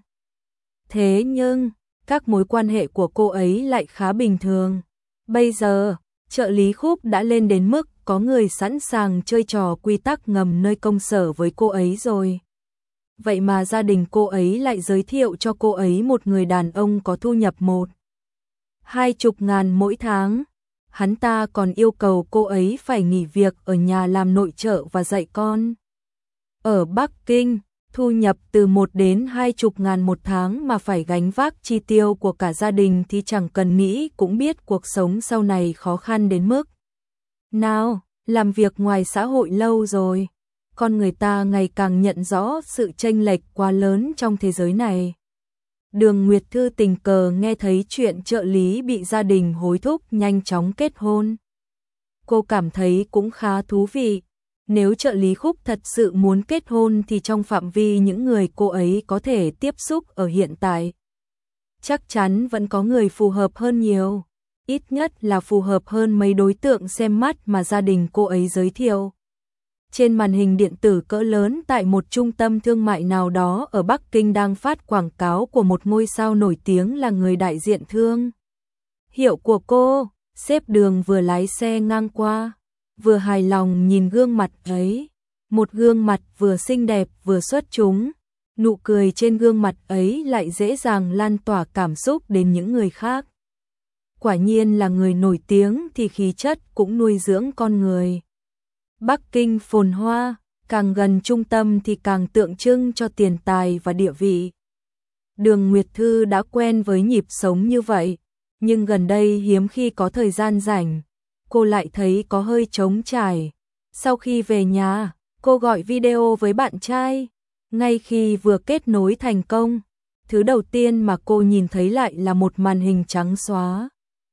Thế nhưng, các mối quan hệ của cô ấy lại khá bình thường. Bây giờ, trợ lý Khúc đã lên đến mức có người sẵn sàng chơi trò quy tắc ngầm nơi công sở với cô ấy rồi. Vậy mà gia đình cô ấy lại giới thiệu cho cô ấy một người đàn ông có thu nhập một, hai chục ngàn mỗi tháng. Hắn ta còn yêu cầu cô ấy phải nghỉ việc ở nhà làm nội trợ và dạy con. Ở Bắc Kinh, thu nhập từ một đến hai chục ngàn một tháng mà phải gánh vác chi tiêu của cả gia đình thì chẳng cần nghĩ cũng biết cuộc sống sau này khó khăn đến mức nào. Làm việc ngoài xã hội lâu rồi, con người ta ngày càng nhận rõ sự chênh lệch quá lớn trong thế giới này. Đường Nguyệt Thư tình cờ nghe thấy chuyện trợ lý bị gia đình hối thúc nhanh chóng kết hôn. Cô cảm thấy cũng khá thú vị. Nếu trợ lý Khúc thật sự muốn kết hôn thì trong phạm vi những người cô ấy có thể tiếp xúc ở hiện tại, chắc chắn vẫn có người phù hợp hơn nhiều. Ít nhất là phù hợp hơn mấy đối tượng xem mắt mà gia đình cô ấy giới thiệu. Trên màn hình điện tử cỡ lớn tại một trung tâm thương mại nào đó ở Bắc Kinh đang phát quảng cáo của một ngôi sao nổi tiếng là người đại diện thương hiệu của cô. Sếp Đường vừa lái xe ngang qua, vừa hài lòng nhìn gương mặt ấy. Một gương mặt vừa xinh đẹp vừa xuất chúng. Nụ cười trên gương mặt ấy lại dễ dàng lan tỏa cảm xúc đến những người khác. Quả nhiên là người nổi tiếng thì khí chất cũng nuôi dưỡng con người. Bắc Kinh phồn hoa, càng gần trung tâm thì càng tượng trưng cho tiền tài và địa vị. Đường Nguyệt Thư đã quen với nhịp sống như vậy, nhưng gần đây hiếm khi có thời gian rảnh, cô lại thấy có hơi trống trải. Sau khi về nhà, cô gọi video với bạn trai. Ngay khi vừa kết nối thành công, thứ đầu tiên mà cô nhìn thấy lại là một màn hình trắng xóa.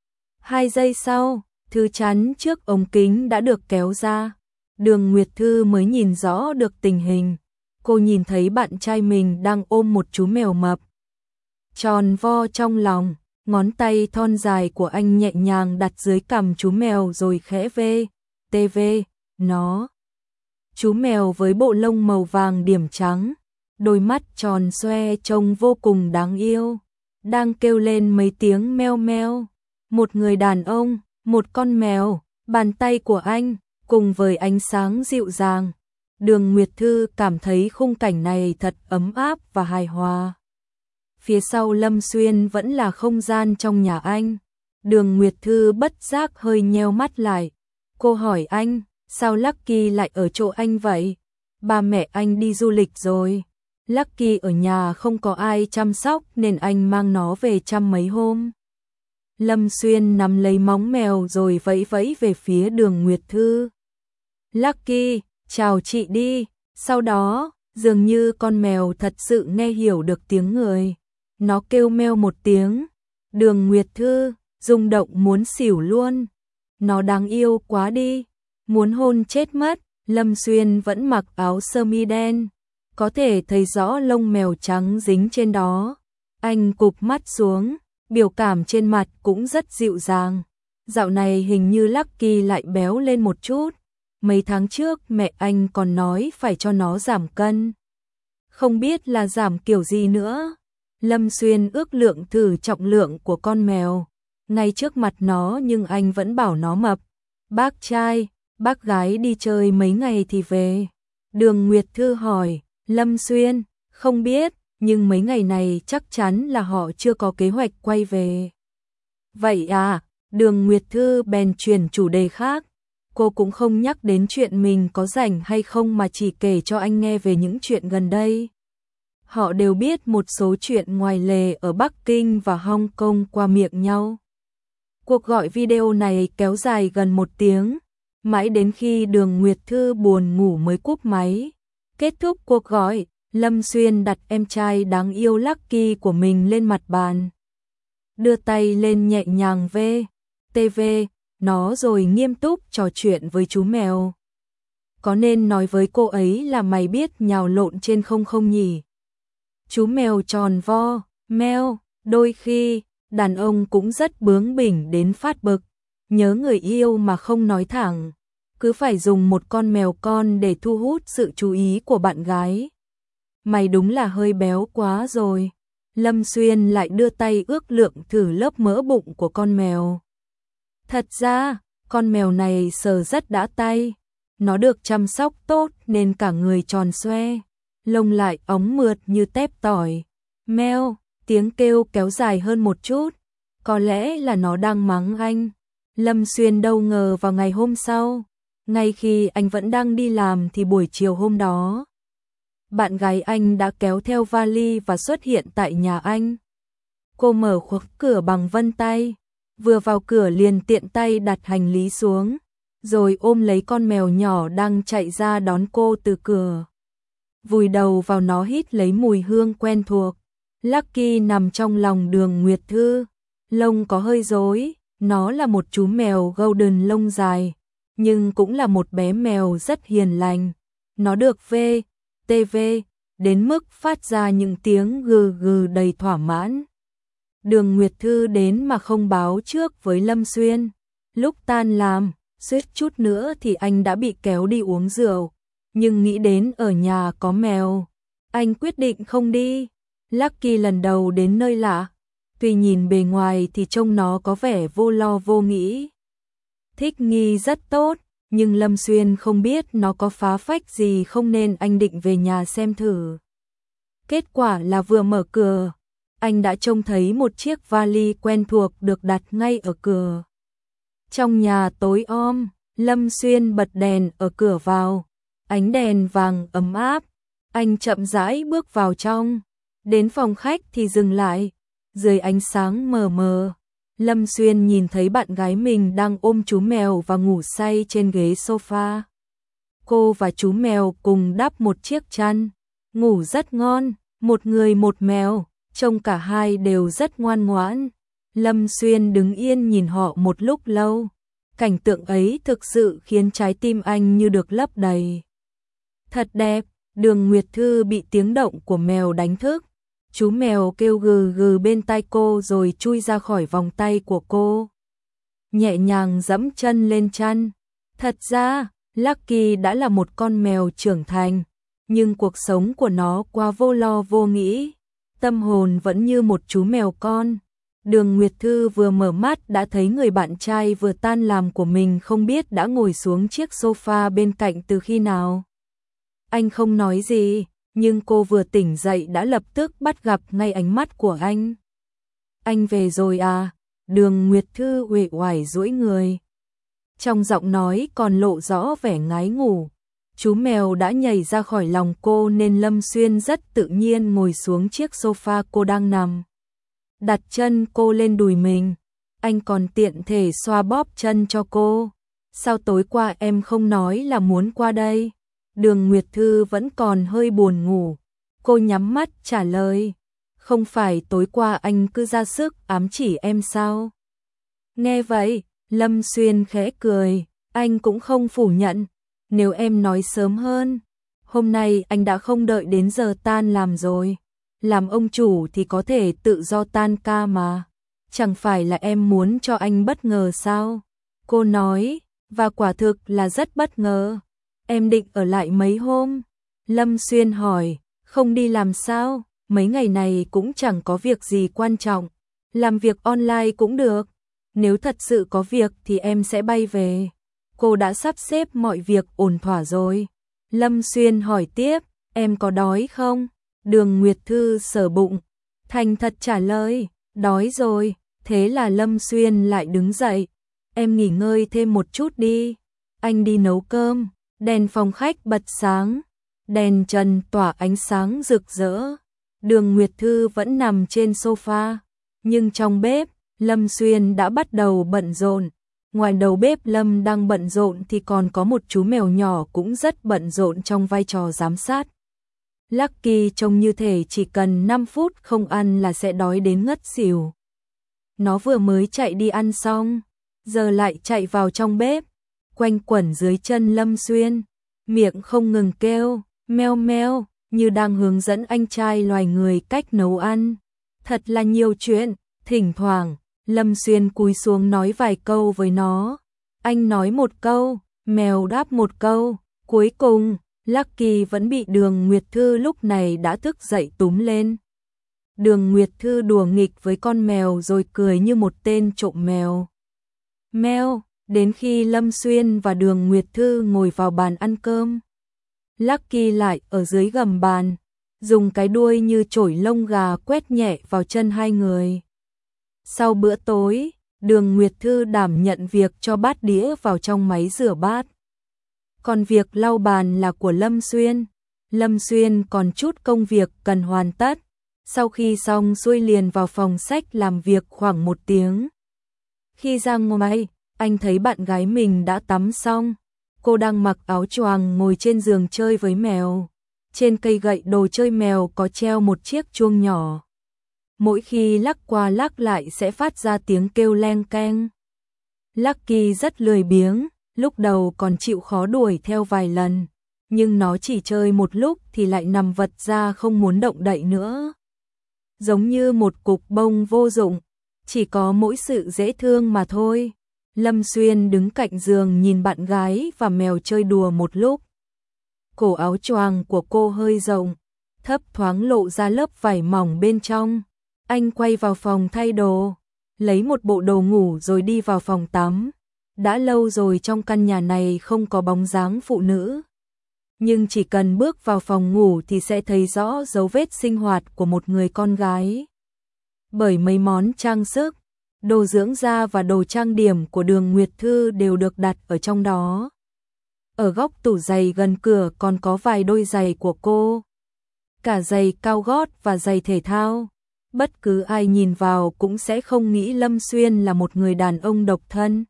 Hai giây sau, thứ chắn trước ống kính đã được kéo ra. Đường Nguyệt Thư mới nhìn rõ được tình hình. Cô nhìn thấy bạn trai mình đang ôm một chú mèo mập, tròn vo trong lòng. Ngón tay thon dài của anh nhẹ nhàng đặt dưới cằm chú mèo rồi khẽ vê, tê vê, nó. Chú mèo với bộ lông màu vàng điểm trắng, đôi mắt tròn xoe trông vô cùng đáng yêu, đang kêu lên mấy tiếng meo meo. Một người đàn ông, một con mèo, bàn tay của anh, cùng với ánh sáng dịu dàng. Đường Nguyệt Thư cảm thấy khung cảnh này thật ấm áp và hài hòa. Phía sau Lâm Xuyên vẫn là không gian trong nhà anh. Đường Nguyệt Thư bất giác hơi nheo mắt lại. Cô hỏi anh, sao Lucky lại ở chỗ anh vậy? Ba mẹ anh đi du lịch rồi. Lucky ở nhà không có ai chăm sóc nên anh mang nó về chăm mấy hôm. Lâm Xuyên nắm lấy móng mèo rồi vẫy vẫy về phía Đường Nguyệt Thư. Lucky, chào chị đi. Sau đó, dường như con mèo thật sự nghe hiểu được tiếng người. Nó kêu meo một tiếng. Đường Nguyệt Thư rung động muốn xỉu luôn. Nó đáng yêu quá đi, muốn hôn chết mất. Lâm Xuyên vẫn mặc áo sơ mi đen, có thể thấy rõ lông mèo trắng dính trên đó. Anh cụp mắt xuống, biểu cảm trên mặt cũng rất dịu dàng. Dạo này hình như Lucky lại béo lên một chút. Mấy tháng trước mẹ anh còn nói phải cho nó giảm cân. Không biết là giảm kiểu gì nữa. Lâm Xuyên ước lượng thử trọng lượng của con mèo. Ngay trước mặt nó nhưng anh vẫn bảo nó mập. Bác trai, bác gái đi chơi mấy ngày thì về. Đường Nguyệt Thư hỏi, Lâm Xuyên, không biết, nhưng mấy ngày này chắc chắn là họ chưa có kế hoạch quay về. Vậy à, Đường Nguyệt Thư bèn chuyển chủ đề khác. Cô cũng không nhắc đến chuyện mình có rảnh hay không mà chỉ kể cho anh nghe về những chuyện gần đây. Họ đều biết một số chuyện ngoài lề ở Bắc Kinh và Hong Kong qua miệng nhau. Cuộc gọi video này kéo dài gần một tiếng, mãi đến khi Đường Nguyệt Thư buồn ngủ mới cúp máy. Kết thúc cuộc gọi, Lâm Xuyên đặt em trai đáng yêu Lucky của mình lên mặt bàn. Đưa tay lên nhẹ nhàng vê, tê vê, nó rồi nghiêm túc trò chuyện với chú mèo. Có nên nói với cô ấy là mày biết nhào lộn trên không không nhỉ? Chú mèo tròn vo, meo, đôi khi, đàn ông cũng rất bướng bỉnh đến phát bực. Nhớ người yêu mà không nói thẳng, cứ phải dùng một con mèo con để thu hút sự chú ý của bạn gái. Mày đúng là hơi béo quá rồi. Lâm Xuyên lại đưa tay ước lượng thử lớp mỡ bụng của con mèo. Thật ra, con mèo này sờ rất đã tay. Nó được chăm sóc tốt nên cả người tròn xoe, lông lại óng mượt như tép tỏi. Meo, tiếng kêu kéo dài hơn một chút. Có lẽ là nó đang mắng anh. Lâm Xuyên đâu ngờ vào ngày hôm sau, ngay khi anh vẫn đang đi làm thì buổi chiều hôm đó, bạn gái anh đã kéo theo vali và xuất hiện tại nhà anh. Cô mở khuất cửa bằng vân tay, vừa vào cửa liền tiện tay đặt hành lý xuống, rồi ôm lấy con mèo nhỏ đang chạy ra đón cô từ cửa. Vùi đầu vào nó hít lấy mùi hương quen thuộc. Lucky nằm trong lòng Đường Nguyệt Thư, lông có hơi rối, nó là một chú mèo golden lông dài, nhưng cũng là một bé mèo rất hiền lành. Nó được vê, tê vê, đến mức phát ra những tiếng gừ gừ đầy thỏa mãn. Đường Nguyệt Thư đến mà không báo trước với Lâm Xuyên. Lúc tan làm, suýt chút nữa thì anh đã bị kéo đi uống rượu. Nhưng nghĩ đến ở nhà có mèo, anh quyết định không đi. Lucky lần đầu đến nơi lạ, tuy nhìn bề ngoài thì trông nó có vẻ vô lo vô nghĩ, thích nghi rất tốt, nhưng Lâm Xuyên không biết nó có phá phách gì không nên anh định về nhà xem thử. Kết quả là vừa mở cửa, anh đã trông thấy một chiếc vali quen thuộc được đặt ngay ở cửa. Trong nhà tối om, Lâm Xuyên bật đèn ở cửa vào, ánh đèn vàng ấm áp, anh chậm rãi bước vào trong. Đến phòng khách thì dừng lại, dưới ánh sáng mờ mờ, Lâm Xuyên nhìn thấy bạn gái mình đang ôm chú mèo và ngủ say trên ghế sofa. Cô và chú mèo cùng đắp một chiếc chăn, ngủ rất ngon, một người một mèo, trông cả hai đều rất ngoan ngoãn. Lâm Xuyên đứng yên nhìn họ một lúc lâu, cảnh tượng ấy thực sự khiến trái tim anh như được lấp đầy. Thật đẹp. Đường Nguyệt Thư bị tiếng động của mèo đánh thức. Chú mèo kêu gừ gừ bên tai cô rồi chui ra khỏi vòng tay của cô, nhẹ nhàng giẫm chân lên chăn. Thật ra, Lucky đã là một con mèo trưởng thành, nhưng cuộc sống của nó quá vô lo vô nghĩ, tâm hồn vẫn như một chú mèo con. Đường Nguyệt Thư vừa mở mắt đã thấy người bạn trai vừa tan làm của mình không biết đã ngồi xuống chiếc sofa bên cạnh từ khi nào. Anh không nói gì, nhưng cô vừa tỉnh dậy đã lập tức bắt gặp ngay ánh mắt của anh. Anh về rồi à? Đường Nguyệt Thư uể oải duỗi người. Trong giọng nói còn lộ rõ vẻ ngái ngủ. Chú mèo đã nhảy ra khỏi lòng cô nên Lâm Xuyên rất tự nhiên ngồi xuống chiếc sofa cô đang nằm. Đặt chân cô lên đùi mình. Anh còn tiện thể xoa bóp chân cho cô. Sao tối qua em không nói là muốn qua đây? Đường Nguyệt Thư vẫn còn hơi buồn ngủ. Cô nhắm mắt trả lời. Không phải tối qua anh cứ ra sức ám chỉ em sao? Nghe vậy, Lâm Xuyên khẽ cười. Anh cũng không phủ nhận. Nếu em nói sớm hơn, hôm nay anh đã không đợi đến giờ tan làm rồi. Làm ông chủ thì có thể tự do tan ca mà. chẳng phải là em muốn cho anh bất ngờ sao? Cô nói, và quả thực là rất bất ngờ. Em định ở lại mấy hôm? Lâm Xuyên hỏi, không đi làm sao? Mấy ngày này cũng chẳng có việc gì quan trọng. Làm việc online cũng được. Nếu thật sự có việc thì em sẽ bay về. Cô đã sắp xếp mọi việc ổn thỏa rồi. Lâm Xuyên hỏi tiếp, em có đói không? Đường Nguyệt Thư sờ bụng, thành thật trả lời, đói rồi. Thế là Lâm Xuyên lại đứng dậy. Em nghỉ ngơi thêm một chút đi. Anh đi nấu cơm. Đèn phòng khách bật sáng. Đèn trần tỏa ánh sáng rực rỡ. Đường Nguyệt Thư vẫn nằm trên sofa. Nhưng trong bếp, Lâm Xuyên đã bắt đầu bận rộn. Ngoài đầu bếp Lâm đang bận rộn thì còn có một chú mèo nhỏ cũng rất bận rộn trong vai trò giám sát. Lucky trông như thể chỉ cần năm phút không ăn là sẽ đói đến ngất xỉu. Nó vừa mới chạy đi ăn xong, giờ lại chạy vào trong bếp, quanh quẩn dưới chân Lâm Xuyên, miệng không ngừng kêu, meo meo, như đang hướng dẫn anh trai loài người cách nấu ăn. Thật là nhiều chuyện, thỉnh thoảng, Lâm Xuyên cúi xuống nói vài câu với nó. Anh nói một câu, mèo đáp một câu, cuối cùng, Lucky vẫn bị Đường Nguyệt Thư lúc này đã thức dậy túm lên. Đường Nguyệt Thư đùa nghịch với con mèo rồi cười như một tên trộm mèo. Mèo, đến khi Lâm Xuyên và Đường Nguyệt Thư ngồi vào bàn ăn cơm, Lucky lại ở dưới gầm bàn, dùng cái đuôi như chổi lông gà quét nhẹ vào chân hai người. Sau bữa tối, Đường Nguyệt Thư đảm nhận việc cho bát đĩa vào trong máy rửa bát. Còn việc lau bàn là của Lâm Xuyên. Lâm Xuyên còn chút công việc cần hoàn tất. Sau khi xong xuôi liền vào phòng sách làm việc khoảng một tiếng. Khi ra ngoài, anh thấy bạn gái mình đã tắm xong. Cô đang mặc áo choàng ngồi trên giường chơi với mèo. Trên cây gậy đồ chơi mèo có treo một chiếc chuông nhỏ. Mỗi khi lắc qua lắc lại sẽ phát ra tiếng kêu leng keng. Lucky rất lười biếng, lúc đầu còn chịu khó đuổi theo vài lần, nhưng nó chỉ chơi một lúc thì lại nằm vật ra không muốn động đậy nữa. Giống như một cục bông vô dụng, chỉ có mỗi sự dễ thương mà thôi. Lâm Xuyên đứng cạnh giường nhìn bạn gái và mèo chơi đùa một lúc. Cổ áo choàng của cô hơi rộng, thấp thoáng lộ ra lớp vải mỏng bên trong. Anh quay vào phòng thay đồ, lấy một bộ đồ ngủ rồi đi vào phòng tắm. Đã lâu rồi trong căn nhà này không có bóng dáng phụ nữ. Nhưng chỉ cần bước vào phòng ngủ thì sẽ thấy rõ dấu vết sinh hoạt của một người con gái. Bởi mấy món trang sức, đồ dưỡng da và đồ trang điểm của Đường Nguyệt Thư đều được đặt ở trong đó. Ở góc tủ giày gần cửa còn có vài đôi giày của cô. Cả giày cao gót và giày thể thao. Bất cứ ai nhìn vào cũng sẽ không nghĩ Lâm Xuyên là một người đàn ông độc thân.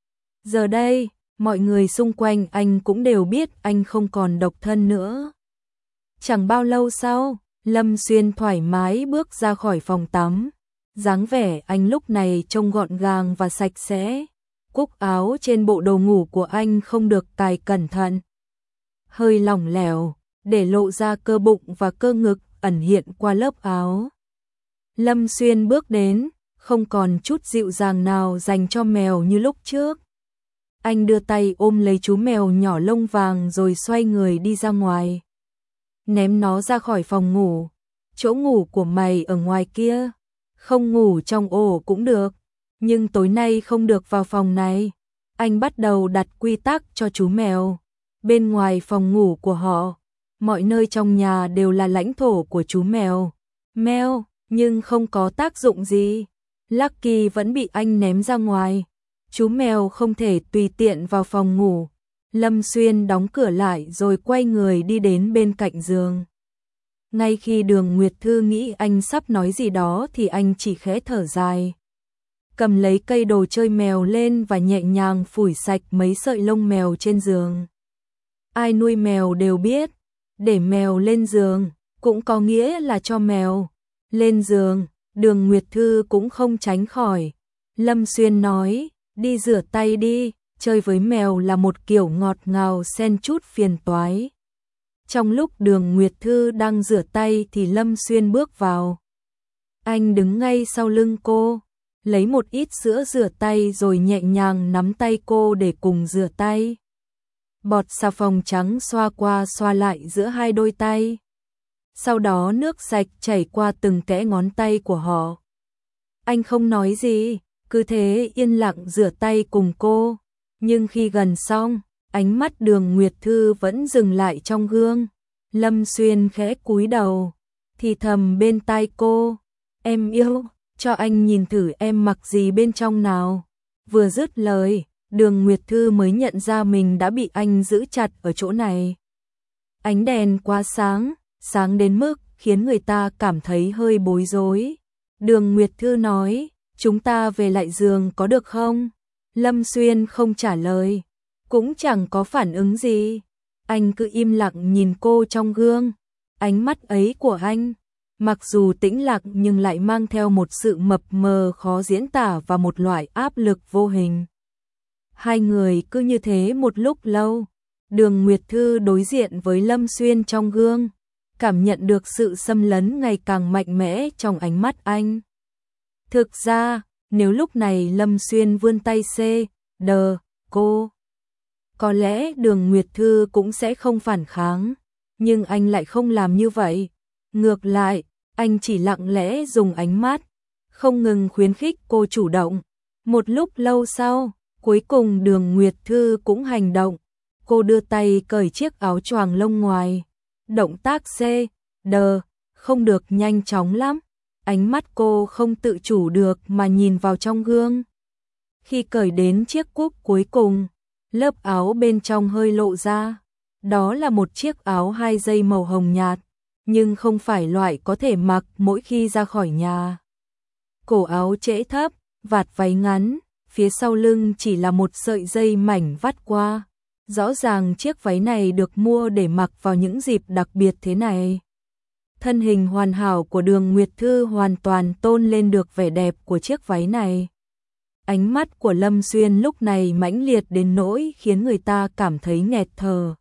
Giờ đây, mọi người xung quanh anh cũng đều biết anh không còn độc thân nữa. Chẳng bao lâu sau, Lâm Xuyên thoải mái bước ra khỏi phòng tắm. Dáng vẻ anh lúc này trông gọn gàng và sạch sẽ. Cúc áo trên bộ đồ ngủ của anh không được cài cẩn thận, hơi lỏng lẻo, để lộ ra cơ bụng và cơ ngực ẩn hiện qua lớp áo. Lâm Xuyên bước đến, không còn chút dịu dàng nào dành cho mèo như lúc trước. Anh đưa tay ôm lấy chú mèo nhỏ lông vàng rồi xoay người đi ra ngoài. Ném nó ra khỏi phòng ngủ. Chỗ ngủ của mày ở ngoài kia. Không ngủ trong ổ cũng được. Nhưng tối nay không được vào phòng này. Anh bắt đầu đặt quy tắc cho chú mèo. Bên ngoài phòng ngủ của họ, mọi nơi trong nhà đều là lãnh thổ của chú mèo. Mèo, nhưng không có tác dụng gì. Lucky vẫn bị anh ném ra ngoài. Chú mèo không thể tùy tiện vào phòng ngủ. Lâm Xuyên đóng cửa lại rồi quay người đi đến bên cạnh giường. Ngay khi Đường Nguyệt Thư nghĩ anh sắp nói gì đó thì anh chỉ khẽ thở dài. Cầm lấy cây đồ chơi mèo lên và nhẹ nhàng phủi sạch mấy sợi lông mèo trên giường. Ai nuôi mèo đều biết, để mèo lên giường cũng có nghĩa là cho mèo lên giường. Đường Nguyệt Thư cũng không tránh khỏi. Lâm Xuyên nói, đi rửa tay đi, chơi với mèo là một kiểu ngọt ngào xen chút phiền toái. Trong lúc Đường Nguyệt Thư đang rửa tay thì Lâm Xuyên bước vào. Anh đứng ngay sau lưng cô, lấy một ít sữa rửa tay rồi nhẹ nhàng nắm tay cô để cùng rửa tay. Bọt xà phòng trắng xoa qua xoa lại giữa hai đôi tay. Sau đó nước sạch chảy qua từng kẽ ngón tay của họ. Anh không nói gì, cứ thế yên lặng rửa tay cùng cô. Nhưng khi gần xong, ánh mắt Đường Nguyệt Thư vẫn dừng lại trong gương. Lâm Xuyên khẽ cúi đầu, thì thầm bên tai cô, em yêu, cho anh nhìn thử em mặc gì bên trong nào. Vừa dứt lời, Đường Nguyệt Thư mới nhận ra mình đã bị anh giữ chặt ở chỗ này. Ánh đèn quá sáng, sáng đến mức khiến người ta cảm thấy hơi bối rối. Đường Nguyệt Thư nói, chúng ta về lại giường có được không? Lâm Xuyên không trả lời, cũng chẳng có phản ứng gì. Anh cứ im lặng nhìn cô trong gương. Ánh mắt ấy của anh, mặc dù tĩnh lặng nhưng lại mang theo một sự mập mờ khó diễn tả và một loại áp lực vô hình. Hai người cứ như thế một lúc lâu. Đường Nguyệt Thư đối diện với Lâm Xuyên trong gương, cảm nhận được sự xâm lấn ngày càng mạnh mẽ trong ánh mắt anh. Thực ra, nếu lúc này Lâm Xuyên vươn tay xê, đờ, cô, có lẽ Đường Nguyệt Thư cũng sẽ không phản kháng, nhưng anh lại không làm như vậy. Ngược lại, anh chỉ lặng lẽ dùng ánh mắt, không ngừng khuyến khích cô chủ động. Một lúc lâu sau, cuối cùng Đường Nguyệt Thư cũng hành động. Cô đưa tay cởi chiếc áo choàng lông ngoài. Động tác xê, đờ, không được nhanh chóng lắm. Ánh mắt cô không tự chủ được mà nhìn vào trong gương. Khi cởi đến chiếc cúc cuối cùng, lớp áo bên trong hơi lộ ra. Đó là một chiếc áo hai dây màu hồng nhạt, nhưng không phải loại có thể mặc mỗi khi ra khỏi nhà. Cổ áo trễ thấp, vạt váy ngắn, phía sau lưng chỉ là một sợi dây mảnh vắt qua. Rõ ràng chiếc váy này được mua để mặc vào những dịp đặc biệt thế này. Thân hình hoàn hảo của Đường Nguyệt Thư hoàn toàn tôn lên được vẻ đẹp của chiếc váy này. Ánh mắt của Lâm Xuyên lúc này mãnh liệt đến nỗi khiến người ta cảm thấy nghẹt thở.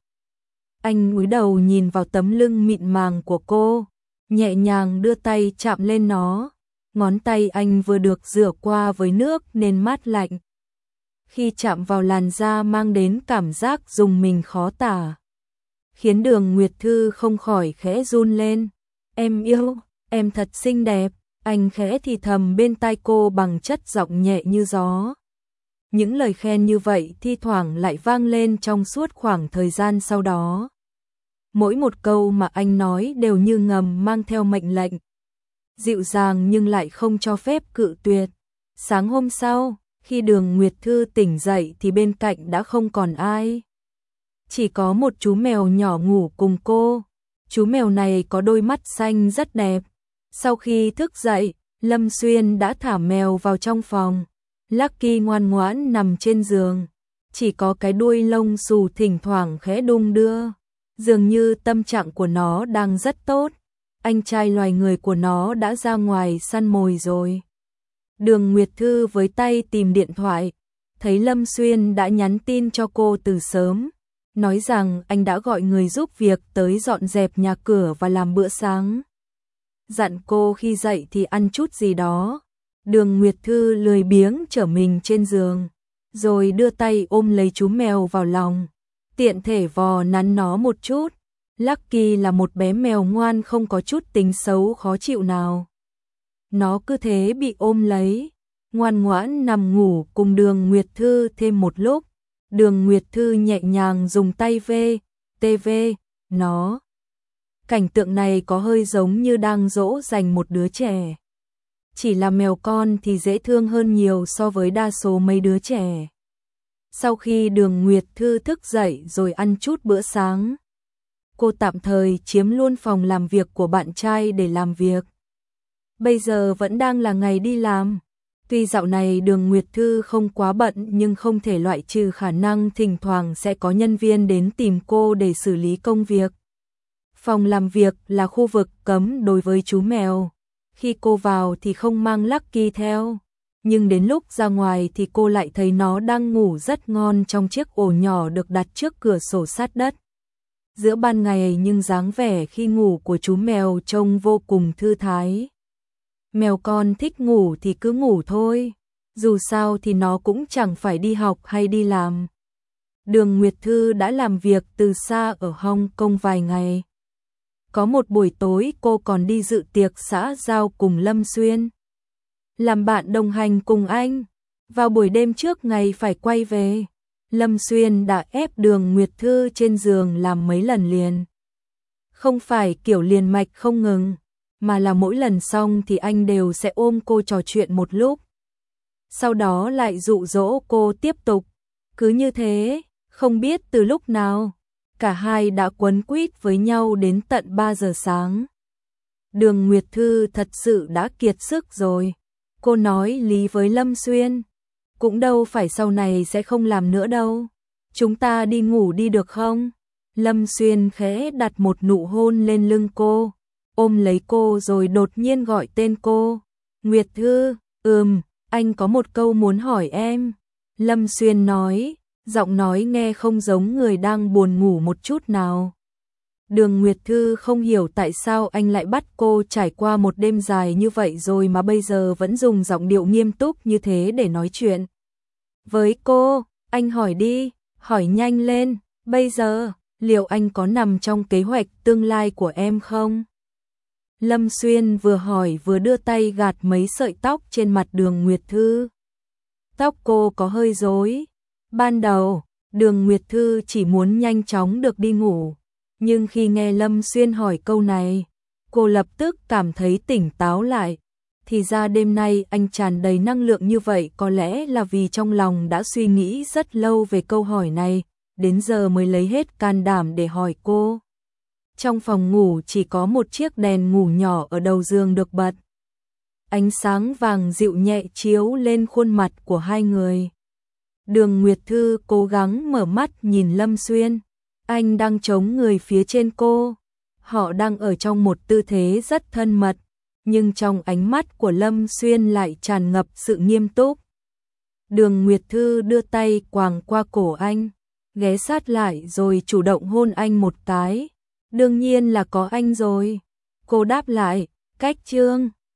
Anh cúi đầu nhìn vào tấm lưng mịn màng của cô, nhẹ nhàng đưa tay chạm lên nó. Ngón tay anh vừa được rửa qua với nước nên mát lạnh. Khi chạm vào làn da mang đến cảm giác rùng mình khó tả, khiến Đường Nguyệt Thư không khỏi khẽ run lên. Em yêu, em thật xinh đẹp. Anh khẽ thì thầm bên tai cô bằng chất giọng nhẹ như gió. Những lời khen như vậy thi thoảng lại vang lên trong suốt khoảng thời gian sau đó. Mỗi một câu mà anh nói đều như ngầm mang theo mệnh lệnh. Dịu dàng nhưng lại không cho phép cự tuyệt. Sáng hôm sau, khi Đường Nguyệt Thư tỉnh dậy thì bên cạnh đã không còn ai. Chỉ có một chú mèo nhỏ ngủ cùng cô. Chú mèo này có đôi mắt xanh rất đẹp. Sau khi thức dậy, Lâm Xuyên đã thả mèo vào trong phòng. Lucky ngoan ngoãn nằm trên giường. Chỉ có cái đuôi lông xù thỉnh thoảng khẽ đung đưa. Dường như tâm trạng của nó đang rất tốt. Anh trai loài người của nó đã ra ngoài săn mồi rồi. Đường Nguyệt Thư với tay tìm điện thoại, thấy Lâm Xuyên đã nhắn tin cho cô từ sớm, nói rằng anh đã gọi người giúp việc tới dọn dẹp nhà cửa và làm bữa sáng. Dặn cô khi dậy thì ăn chút gì đó. Đường Nguyệt Thư lười biếng trở mình trên giường, rồi đưa tay ôm lấy chú mèo vào lòng, tiện thể vò nắn nó một chút. Lucky là một bé mèo ngoan không có chút tính xấu khó chịu nào. Nó cứ thế bị ôm lấy, ngoan ngoãn nằm ngủ cùng Đường Nguyệt Thư thêm một lúc. Đường Nguyệt Thư nhẹ nhàng dùng tay vê, tê vê, nó. Cảnh tượng này có hơi giống như đang dỗ dành một đứa trẻ. Chỉ là mèo con thì dễ thương hơn nhiều so với đa số mấy đứa trẻ. Sau khi Đường Nguyệt Thư thức dậy rồi ăn chút bữa sáng, cô tạm thời chiếm luôn phòng làm việc của bạn trai để làm việc. Bây giờ vẫn đang là ngày đi làm. Tuy dạo này Đường Nguyệt Thư không quá bận nhưng không thể loại trừ khả năng thỉnh thoảng sẽ có nhân viên đến tìm cô để xử lý công việc. Phòng làm việc là khu vực cấm đối với chú mèo. Khi cô vào thì không mang Lucky theo. Nhưng đến lúc ra ngoài thì cô lại thấy nó đang ngủ rất ngon trong chiếc ổ nhỏ được đặt trước cửa sổ sát đất. Giữa ban ngày nhưng dáng vẻ khi ngủ của chú mèo trông vô cùng thư thái. Mèo con thích ngủ thì cứ ngủ thôi, dù sao thì nó cũng chẳng phải đi học hay đi làm. Đường Nguyệt Thư đã làm việc từ xa ở Hong Kong vài ngày. Có một buổi tối cô còn đi dự tiệc xã giao cùng Lâm Xuyên. Làm bạn đồng hành cùng anh. Vào buổi đêm trước ngày phải quay về, Lâm Xuyên đã ép Đường Nguyệt Thư trên giường làm mấy lần liền. Không phải kiểu liền mạch không ngừng, mà là mỗi lần xong thì anh đều sẽ ôm cô trò chuyện một lúc. Sau đó lại dụ dỗ cô tiếp tục. Cứ như thế, không biết từ lúc nào, cả hai đã quấn quýt với nhau đến tận ba giờ sáng. Đường Nguyệt Thư thật sự đã kiệt sức rồi. Cô nói lý với Lâm Xuyên. Cũng đâu phải sau này sẽ không làm nữa đâu. Chúng ta đi ngủ đi được không? Lâm Xuyên khẽ đặt một nụ hôn lên lưng cô, ôm lấy cô rồi đột nhiên gọi tên cô. Nguyệt Thư, ừm, anh có một câu muốn hỏi em. Lâm Xuyên nói, giọng nói nghe không giống người đang buồn ngủ một chút nào. Đường Nguyệt Thư không hiểu tại sao anh lại bắt cô trải qua một đêm dài như vậy rồi mà bây giờ vẫn dùng giọng điệu nghiêm túc như thế để nói chuyện. Với cô, anh hỏi đi, hỏi nhanh lên, bây giờ, liệu anh có nằm trong kế hoạch tương lai của em không? Lâm Xuyên vừa hỏi vừa đưa tay gạt mấy sợi tóc trên mặt Đường Nguyệt Thư. Tóc cô có hơi rối. Ban đầu, Đường Nguyệt Thư chỉ muốn nhanh chóng được đi ngủ. Nhưng khi nghe Lâm Xuyên hỏi câu này, cô lập tức cảm thấy tỉnh táo lại. Thì ra đêm nay anh tràn đầy năng lượng như vậy có lẽ là vì trong lòng đã suy nghĩ rất lâu về câu hỏi này, đến giờ mới lấy hết can đảm để hỏi cô. Trong phòng ngủ chỉ có một chiếc đèn ngủ nhỏ ở đầu giường được bật. Ánh sáng vàng dịu nhẹ chiếu lên khuôn mặt của hai người. Đường Nguyệt Thư cố gắng mở mắt nhìn Lâm Xuyên. Anh đang chống người phía trên cô. Họ đang ở trong một tư thế rất thân mật, nhưng trong ánh mắt của Lâm Xuyên lại tràn ngập sự nghiêm túc. Đường Nguyệt Thư đưa tay quàng qua cổ anh, ghé sát lại rồi chủ động hôn anh một cái. Đương nhiên là có anh rồi. Cô đáp lại, cách chương.